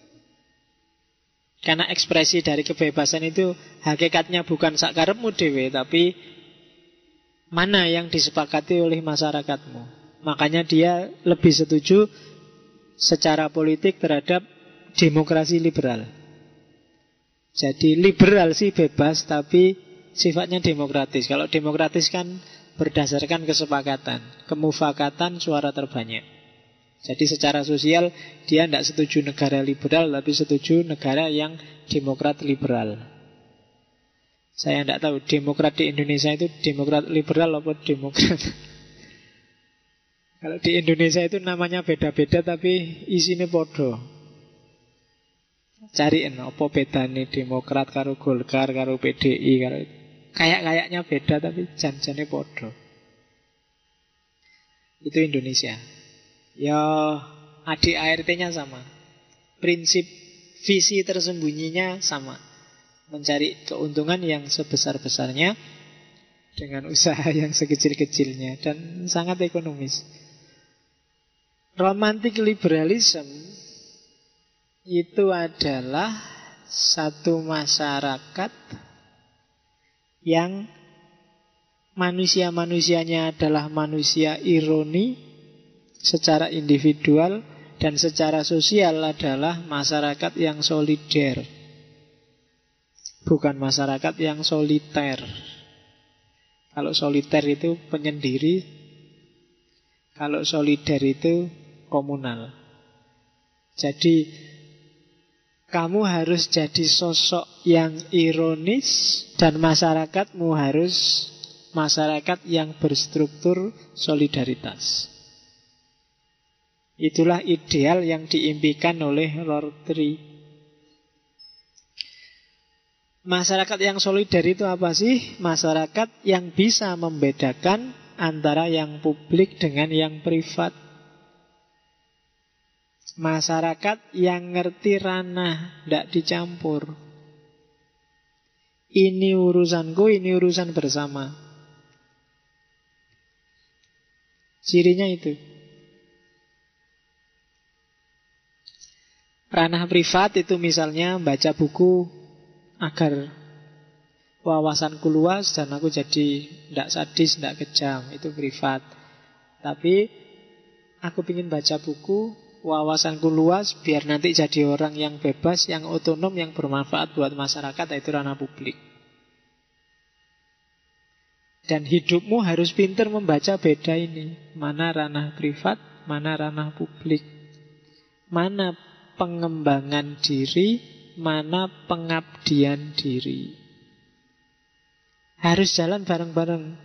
[SPEAKER 1] Karena ekspresi dari kebebasan itu hakikatnya bukan sakarepmu dhewe, tapi mana yang disepakati oleh masyarakatmu. Makanya dia lebih setuju secara politik terhadap demokrasi liberal. Jadi liberal sih bebas, tapi sifatnya demokratis. Kalau demokratis kan berdasarkan kesepakatan, kemufakatan suara terbanyak. Jadi secara sosial dia tidak setuju negara liberal, tapi setuju negara yang demokrat liberal. Saya tidak tahu demokrat di Indonesia itu demokrat liberal atau demokrat. Kalau di Indonesia itu namanya beda-beda tapi isinya podo. Cariin apa bedane Demokrat karo Golkar karo PDI karo kayak-kayaknya beda tapi jan-jane podo. Itu Indonesia. Ya ADART-nya sama. Prinsip visi tersembunyinya sama. mencari keuntungan yang sebesar-besarnya dengan usaha yang sekecil-kecilnya, dan sangat ekonomis. Romantic liberalism itu adalah satu masyarakat yang manusia-manusianya adalah manusia ironi secara individual, dan secara sosial adalah masyarakat yang solider, bukan masyarakat yang soliter. Kalau soliter itu penyendiri, kalau solider itu komunal. Jadi kamu harus jadi sosok yang ironis, dan masyarakatmu harus masyarakat yang berstruktur solidaritas. Itulah ideal yang diimpikan oleh Rorty. Masyarakat yang solider itu apa sih? Masyarakat yang bisa membedakan antara yang publik dengan yang privat. Masyarakat yang ngerti ranah, tidak dicampur. Ini urusanku, ini urusan bersama. Cirinya itu. Ranah privat itu misalnya baca buku agar wawasanku luas dan aku jadi tidak sadis, tidak kejam. Itu privat. Tapi aku ingin baca buku, wawasanku luas, biar nanti jadi orang yang bebas, yang otonom, yang bermanfaat buat masyarakat. Itu ranah publik. Dan hidupmu harus pintar membaca beda ini. Mana ranah privat, mana ranah publik. Mana pengembangan diri, mana pengabdian diri. Harus jalan bareng-bareng.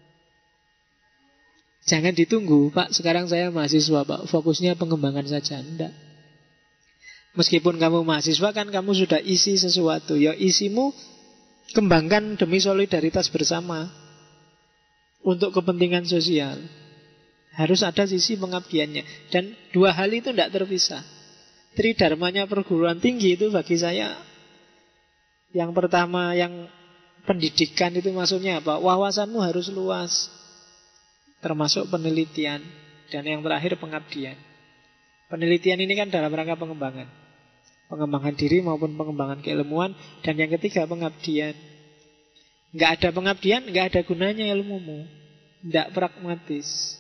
[SPEAKER 1] Jangan ditunggu, Pak, sekarang saya mahasiswa, Pak, fokusnya pengembangan saja. Enggak. Meskipun kamu mahasiswa kan kamu sudah isi sesuatu. Ya isimu kembangkan demi solidaritas bersama, untuk kepentingan sosial. Harus ada sisi pengabdiannya. Dan dua hal itu tidak terpisah. Tridharmanya perguruan tinggi itu bagi saya, yang pertama, yang pendidikan itu maksudnya apa? Wawasanmu harus luas, termasuk penelitian. Dan yang terakhir pengabdian. Penelitian ini kan dalam rangka pengembangan. Pengembangan diri maupun pengembangan keilmuan. Dan yang ketiga pengabdian. Nggak ada pengabdian, nggak ada gunanya ilmumu. Nggak pragmatis.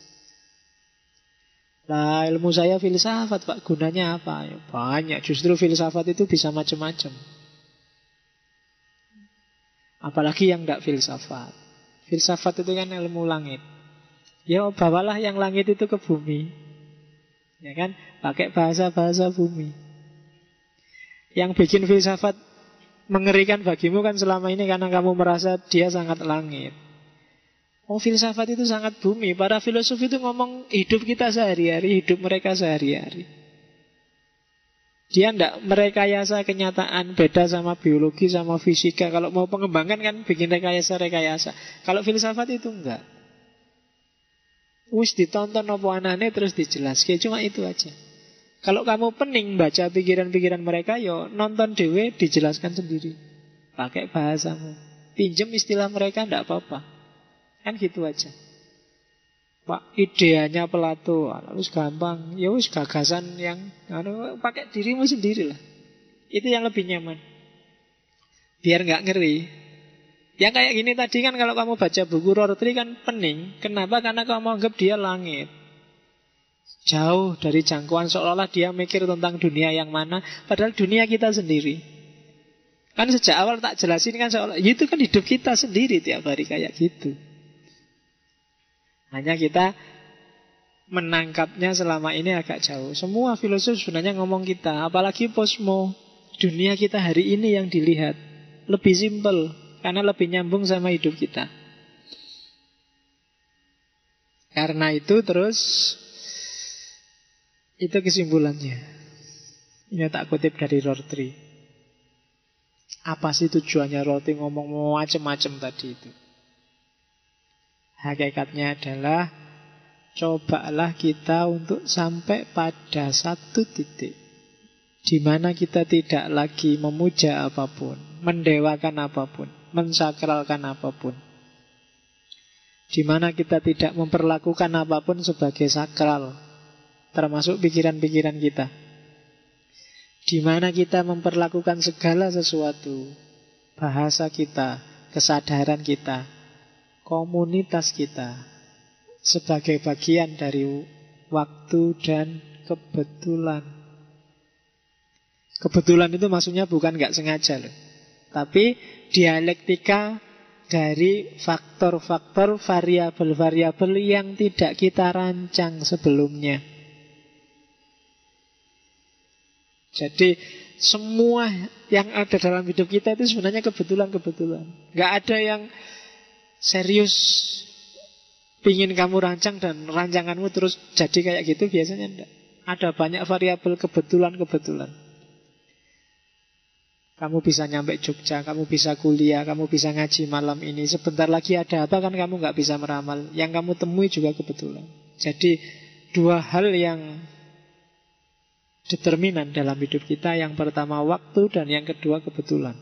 [SPEAKER 1] Lah ilmu saya filsafat, Pak, gunanya apa? Ya, banyak. Justru filsafat itu bisa macam-macam. Apalagi yang tidak filsafat. Filsafat itu kan ilmu langit. Ya bawalah yang langit itu ke bumi. Ya kan? Pakai bahasa-bahasa bumi. Yang bikin filsafat mengerikan bagimu kan selama ini karena kamu merasa dia sangat langit. Oh, filsafat itu sangat bumi. Para filosof itu ngomong hidup kita sehari-hari, hidup mereka sehari-hari. Dia tidak merekayasa kenyataan. Beda sama biologi, sama fisika. Kalau mau pengembangan kan bikin rekayasa-rekayasa. Kalau filsafat itu enggak. Wis ditonton apa anane terus dijelaskan. Cuma itu aja. Kalau kamu pening baca pikiran-pikiran mereka, yo nonton dewe dijelaskan sendiri. Pakai bahasamu. Pinjem istilah mereka tidak apa-apa. Kan gitu aja. Pak, ideanya Plato, wis gampang. Ya wis gagasan yang pakai dirimu sendiri lah. Itu yang lebih nyaman. Biar nggak ngeri. Yang kayak gini tadi kan kalau kamu baca buku Rorty kan pening. Kenapa? Karena kamu anggap dia langit. Jauh dari jangkauan, seolah-olah dia mikir tentang dunia yang mana. Padahal dunia kita sendiri. Kan sejak awal tak jelasin kan seolah itu kan hidup kita sendiri tiap hari kayak gitu. Hanya kita menangkapnya selama ini agak jauh. Semua filosof sebenarnya ngomong kita. Apalagi posmo. Dunia kita hari ini yang dilihat lebih simpel. Karena lebih nyambung sama hidup kita. Karena itu terus, itu kesimpulannya. Ini tak kutip dari Rorty. Apa sih tujuannya Rorty ngomong macam-macam tadi itu? Hakikatnya adalah cobalah kita untuk sampai pada satu titik di mana kita tidak lagi memuja apapun, mendewakan apapun, mensakralkan apapun. Di mana kita tidak memperlakukan apapun sebagai sakral, termasuk pikiran-pikiran kita. Di mana kita memperlakukan segala sesuatu, bahasa kita, kesadaran kita, komunitas kita, sebagai bagian dari waktu dan kebetulan. Kebetulan itu maksudnya bukan nggak sengaja loh, tapi dialektika dari faktor-faktor, variabel-variabel yang tidak kita rancang sebelumnya. Jadi semua yang ada dalam hidup kita itu sebenarnya kebetulan-kebetulan. Nggak ada yang serius pingin kamu rancang dan rancanganmu terus jadi kayak gitu, biasanya enggak. Ada banyak variabel kebetulan-kebetulan. Kamu bisa nyampe Jogja, kamu bisa kuliah, kamu bisa ngaji malam ini. Sebentar lagi ada apa kan kamu nggak bisa meramal. Yang kamu temui juga kebetulan. Jadi dua hal yang determinan dalam hidup kita. Yang pertama waktu dan yang kedua kebetulan.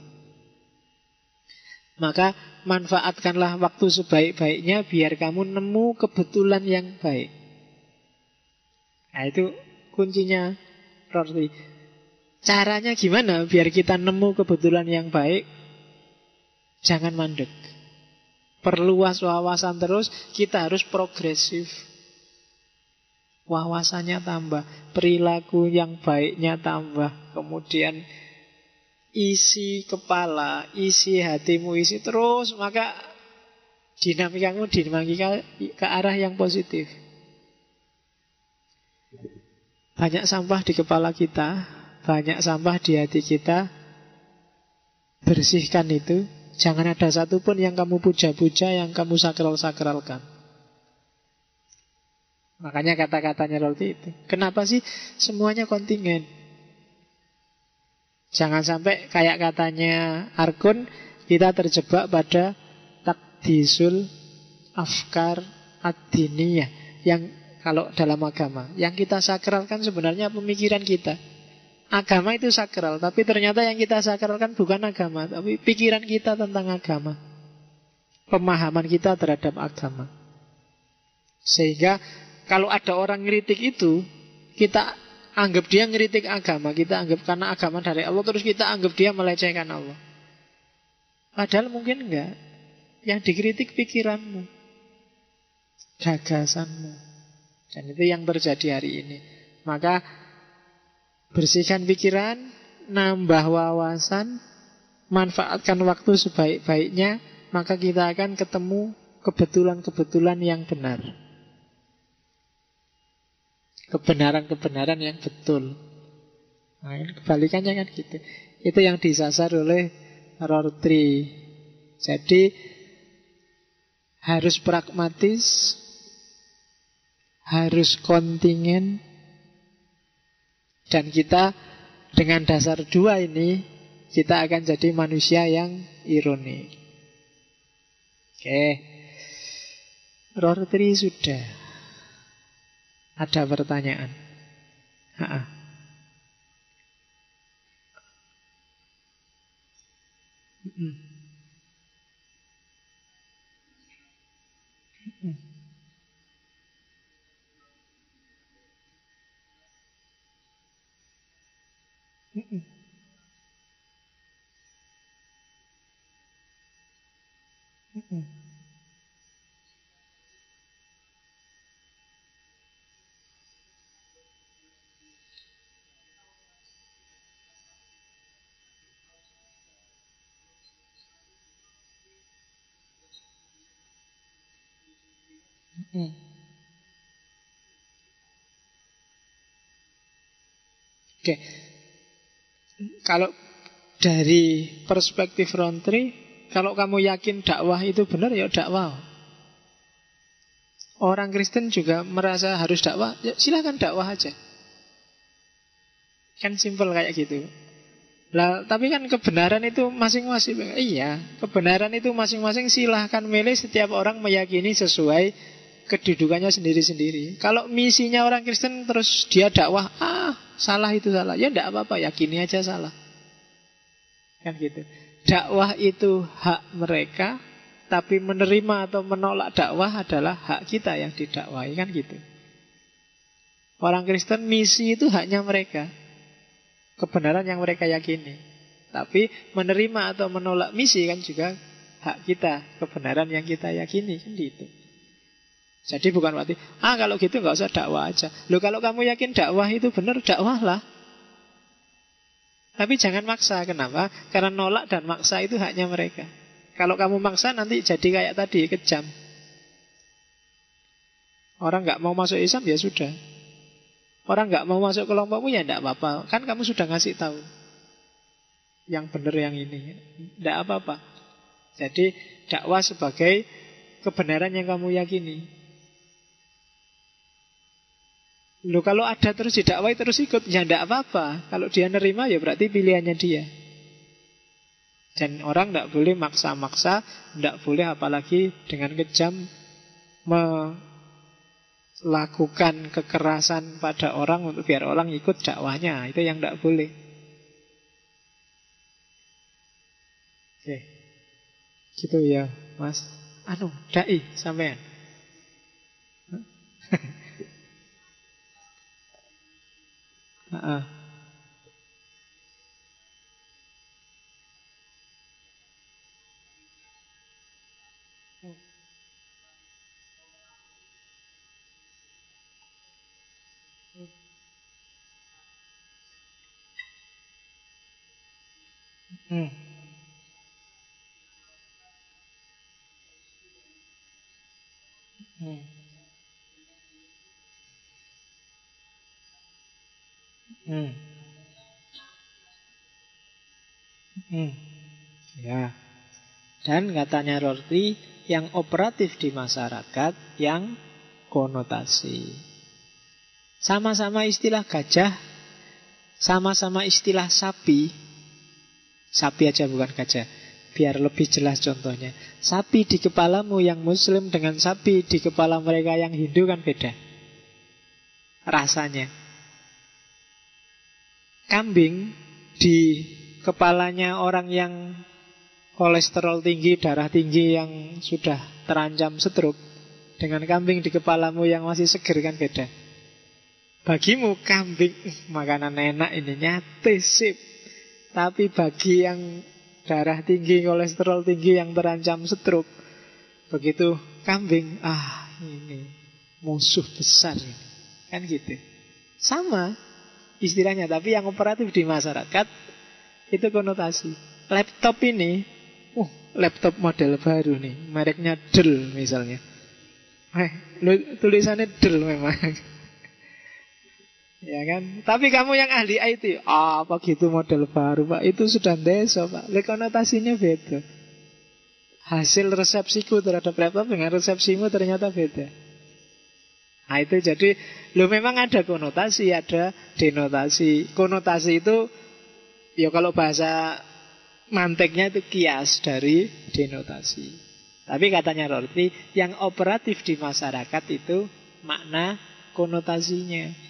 [SPEAKER 1] Maka manfaatkanlah waktu sebaik-baiknya biar kamu nemu kebetulan yang baik. Nah itu kuncinya, Rorty. Caranya gimana biar kita nemu kebetulan yang baik? Jangan mandek. Perluas wawasan terus, kita harus progresif. Wawasannya tambah, perilaku yang baiknya tambah. Kemudian isi kepala, isi hatimu, isi terus. Maka dinamikamu dinamika ke arah yang positif. Banyak sampah di kepala kita, banyak sampah di hati kita. Bersihkan itu. Jangan ada satupun yang kamu puja-puja, yang kamu sakral-sakralkan. Makanya kata-katanya Rolti itu. Kenapa sih semuanya kontingen? Jangan sampai kayak katanya Arkun, kita terjebak pada takdisul afkar ad-diniyah. Yang kalau dalam agama, yang kita sakralkan sebenarnya pemikiran kita. Agama itu sakral, tapi ternyata yang kita sakralkan bukan agama, tapi pikiran kita tentang agama, pemahaman kita terhadap agama. Sehingga kalau ada orang ngeritik itu, kita anggap dia ngeritik agama, kita anggap karena agama dari Allah, terus kita anggap dia melecehkan Allah. Padahal mungkin enggak. Yang dikritik pikiranmu, gagasanmu. Dan itu yang terjadi hari ini. Maka bersihkan pikiran, nambah wawasan, manfaatkan waktu sebaik-baiknya, maka kita akan ketemu kebetulan-kebetulan yang benar. Kebenaran-kebenaran yang betul. Nah, kebalikannya kan gitu. Itu yang disasar oleh Rorty. Jadi harus pragmatis, harus kontingen. Dan kita dengan dasar dua ini, kita akan jadi manusia yang ironi. Oke. Rorty sudah. Ada pertanyaan? Ha-ha. Mm-mm. Mm-mm. Mm-mm. Mm-mm. Mm-mm. Oke. Kalau dari perspektif Rontri, kalau kamu yakin dakwah itu benar, ya dakwah. Orang Kristen juga merasa harus dakwah, ya silakan dakwah aja. Kan simpel kayak gitu. Lah, tapi kan kebenaran itu masing-masing. Iya, kebenaran itu masing-masing, silahkan milih. Setiap orang meyakini sesuai kedudukannya sendiri-sendiri. Kalau misinya orang Kristen terus dia dakwah, Salah itu salah. Ya enggak apa-apa, yakini aja salah. Kan gitu. Dakwah itu hak mereka, tapi menerima atau menolak dakwah adalah hak kita yang didakwahi. Kan gitu. Orang Kristen misi itu haknya mereka. Kebenaran yang mereka yakini. Tapi menerima atau menolak misi kan juga hak kita. Kebenaran yang kita yakini. Kan gitu. Jadi bukan berarti, kalau gitu nggak usah dakwah aja. Loh, kalau kamu yakin dakwah itu benar, dakwahlah. Tapi jangan maksa. Kenapa? Karena nolak dan maksa itu haknya mereka. Kalau kamu maksa nanti jadi kayak tadi, kejam. Orang nggak mau masuk Islam ya sudah. Orang nggak mau masuk kelompokmu ya enggak apa-apa. Kan kamu sudah ngasih tahu yang benar yang ini. Enggak apa-apa. Jadi dakwah sebagai kebenaran yang kamu yakini. Loh, kalau ada terus didakwai terus ikut, ya enggak apa-apa. Kalau dia nerima ya berarti pilihannya dia. Dan orang enggak boleh maksa-maksa, enggak boleh apalagi dengan kejam melakukan kekerasan pada orang untuk biar orang ikut dakwahnya. Itu yang enggak boleh. Oke. Gitu ya, Mas. Dai sampean. Heeh. Hmm. Hmm. Hmm. Hmm. Ya. Dan katanya Rorty, yang operatif di masyarakat, yang konotasi. Sama-sama istilah gajah, sama-sama istilah sapi. Sapi aja bukan gajah. Biar lebih jelas contohnya. Sapi di kepalamu yang muslim dengan sapi di kepala mereka yang Hindu kan beda rasanya. Kambing di kepalanya orang yang kolesterol tinggi, darah tinggi yang sudah terancam stroke, dengan kambing di kepalamu yang masih seger kan beda. Bagimu kambing makanan enak ini, nyate sip. Tapi bagi yang darah tinggi, kolesterol tinggi yang terancam stroke, begitu kambing, ini musuh besar ini. Kan gitu. Sama istilahnya, tapi yang operatif di masyarakat itu konotasi. Laptop ini, laptop model baru nih, mereknya Dell misalnya. Tulisannya Dell memang. Ya kan? Tapi kamu yang ahli IT, apa gitu model baru, Pak? Itu sudah deso, Pak. Konotasinya beda. Hasil resepsiku terhadap laptop dengan resepsimu ternyata beda. Nah itu jadi, memang ada konotasi, ada denotasi. Konotasi itu, ya kalau bahasa manteknya itu kias dari denotasi. Tapi katanya Rorty, yang operatif di masyarakat itu makna konotasinya.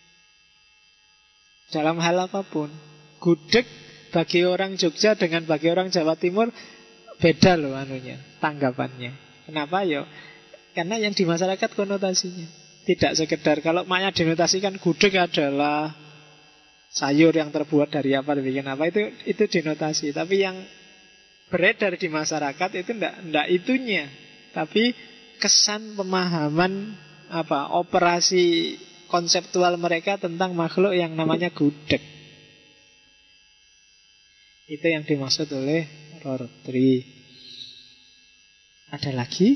[SPEAKER 1] Dalam hal apapun. Gudeg bagi orang Jogja dengan bagi orang Jawa Timur beda loh tanggapannya. Kenapa ya? Karena yang di masyarakat konotasinya. Tidak sekedar, kalau maknya denotasikan gudeg adalah sayur yang terbuat dari apa, dibikin apa, itu denotasi. Tapi yang beredar di masyarakat itu enggak itunya. Tapi kesan pemahaman operasi konseptual mereka tentang makhluk yang namanya gudeg. Itu yang dimaksud oleh Rorty. Ada lagi?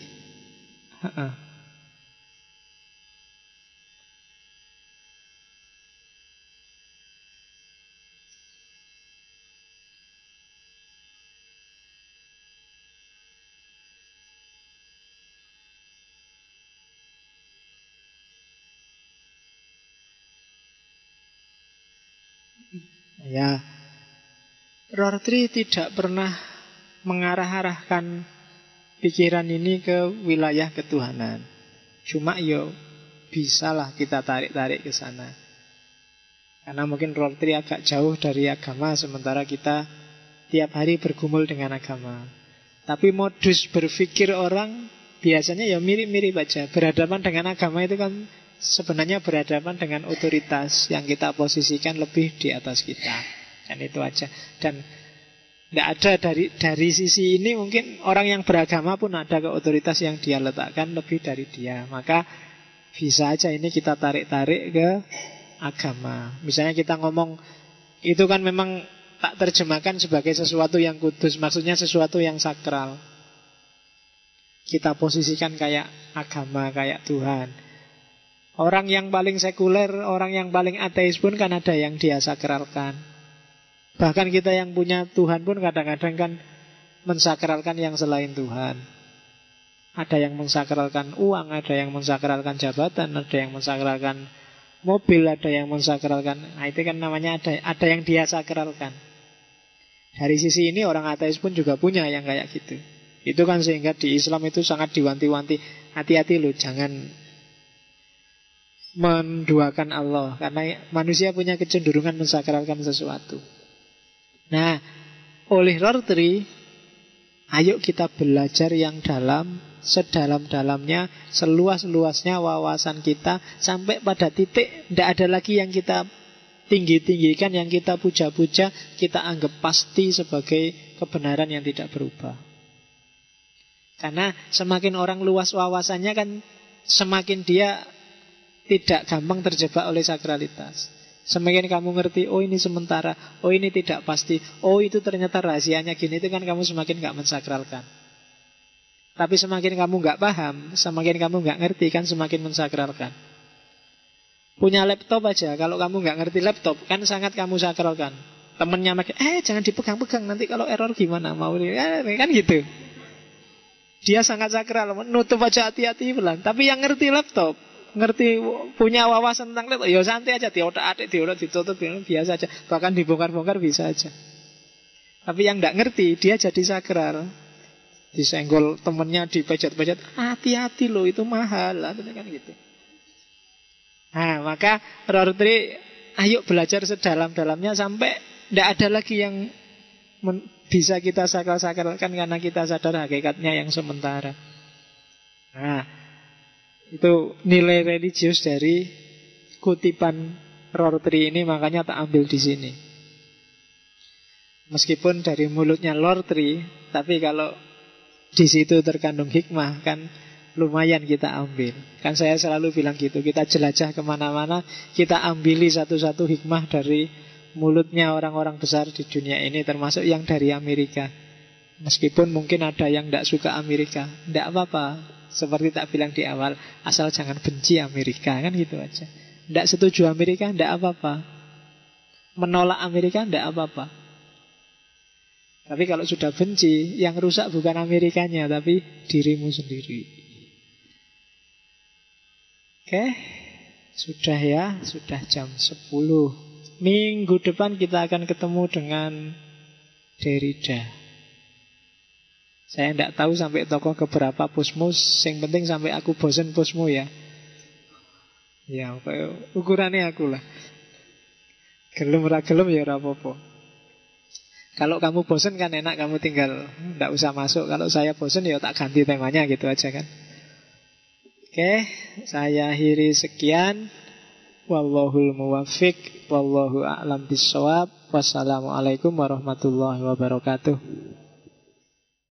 [SPEAKER 1] Ya, Rorty tidak pernah mengarah-arahkan pikiran ini ke wilayah ketuhanan. Cuma bisalah kita tarik-tarik ke sana. Karena mungkin Rorty agak jauh dari agama, sementara kita tiap hari bergumul dengan agama. Tapi modus berpikir orang biasanya ya mirip-mirip aja. Berhadapan dengan agama itu kan sebenarnya berhadapan dengan otoritas yang kita posisikan lebih di atas kita. Dan itu aja. Dan tidak ada dari sisi ini, mungkin orang yang beragama pun ada ke otoritas yang dia letakkan lebih dari dia. Maka bisa aja ini kita tarik-tarik ke agama. Misalnya kita ngomong, itu kan memang tak terjemahkan sebagai sesuatu yang kudus, maksudnya sesuatu yang sakral. Kita posisikan kayak agama, kayak Tuhan. Orang yang paling sekuler, orang yang paling ateis pun kan ada yang dia sakralkan. Bahkan kita yang punya Tuhan pun kadang-kadang kan mensakralkan yang selain Tuhan. Ada yang mensakralkan uang, ada yang mensakralkan jabatan, ada yang mensakralkan mobil, ada yang mensakralkan. Nah itu kan namanya ada yang dia sakralkan. Dari sisi ini orang ateis pun juga punya yang kayak gitu. Itu kan sehingga di Islam itu sangat diwanti-wanti, hati-hati loh, jangan menduakan Allah. Karena manusia punya kecenderungan mensakralkan sesuatu. Nah, oleh Rorty, ayo kita belajar yang dalam, sedalam-dalamnya, seluas-luasnya wawasan kita, sampai pada titik tidak ada lagi yang kita tinggi-tinggikan, yang kita puja-puja, kita anggap pasti sebagai kebenaran yang tidak berubah. Karena semakin orang luas wawasannya kan semakin dia tidak gampang terjebak oleh sakralitas. Semakin kamu ngerti, oh ini sementara, oh ini tidak pasti, oh itu ternyata rahasianya gini, itu kan kamu semakin gak mensakralkan. Tapi semakin kamu gak paham, semakin kamu gak ngerti, kan semakin mensakralkan. Punya laptop aja, kalau kamu gak ngerti laptop, kan sangat kamu sakralkan. Temennya makin, jangan dipegang-pegang, nanti kalau error gimana, mau kan gitu. Dia sangat sakral, nutup aja hati-hati pelan. Tapi yang ngerti laptop, ngerti punya wawasan tentang laptop, ya santai aja, diotak-atik, ditutup, biasa aja. Bahkan dibongkar-bongkar bisa aja. Tapi yang gak ngerti, dia jadi sakral. Disenggol temennya, dipejet-pejet, hati-hati loh, itu mahal, kan gitu. Nah, maka Rorty, ayo belajar sedalam-dalamnya sampai tidak ada lagi yang bisa kita sakral-sakralkan karena kita sadar hakikatnya yang sementara. Nah, itu nilai religius dari kutipan Rorty ini, makanya tak ambil di sini. Meskipun dari mulutnya Rorty, tapi kalau di situ terkandung hikmah, kan lumayan kita ambil. Kan saya selalu bilang gitu, kita jelajah kemana-mana, kita ambili satu-satu hikmah dari mulutnya orang-orang besar di dunia ini, termasuk yang dari Amerika. Meskipun mungkin ada yang tidak suka Amerika, tidak apa-apa. Seperti tak bilang di awal, asal jangan benci Amerika, kan gitu aja. Tidak setuju Amerika, tidak apa-apa. Menolak Amerika, tidak apa-apa. Tapi kalau sudah benci, yang rusak bukan Amerikanya, tapi dirimu sendiri. Oke, sudah ya, sudah jam 10. Minggu depan kita akan ketemu dengan Derrida. Saya tidak tahu sampai tokoh keberapa pusmus, yang penting sampai aku bosen pusmu ya. Ya, ukurannya aku lah. Gelem ra gelem ya ora apa-apa. Kalau kamu bosen kan enak, kamu tinggal tidak usah masuk. Kalau saya bosen ya tak ganti temanya, gitu aja kan. Oke, saya akhiri sekian. Wallahul muwaffiq, wallahu a'lam bishawab. Wassalamualaikum warahmatullahi wabarakatuh.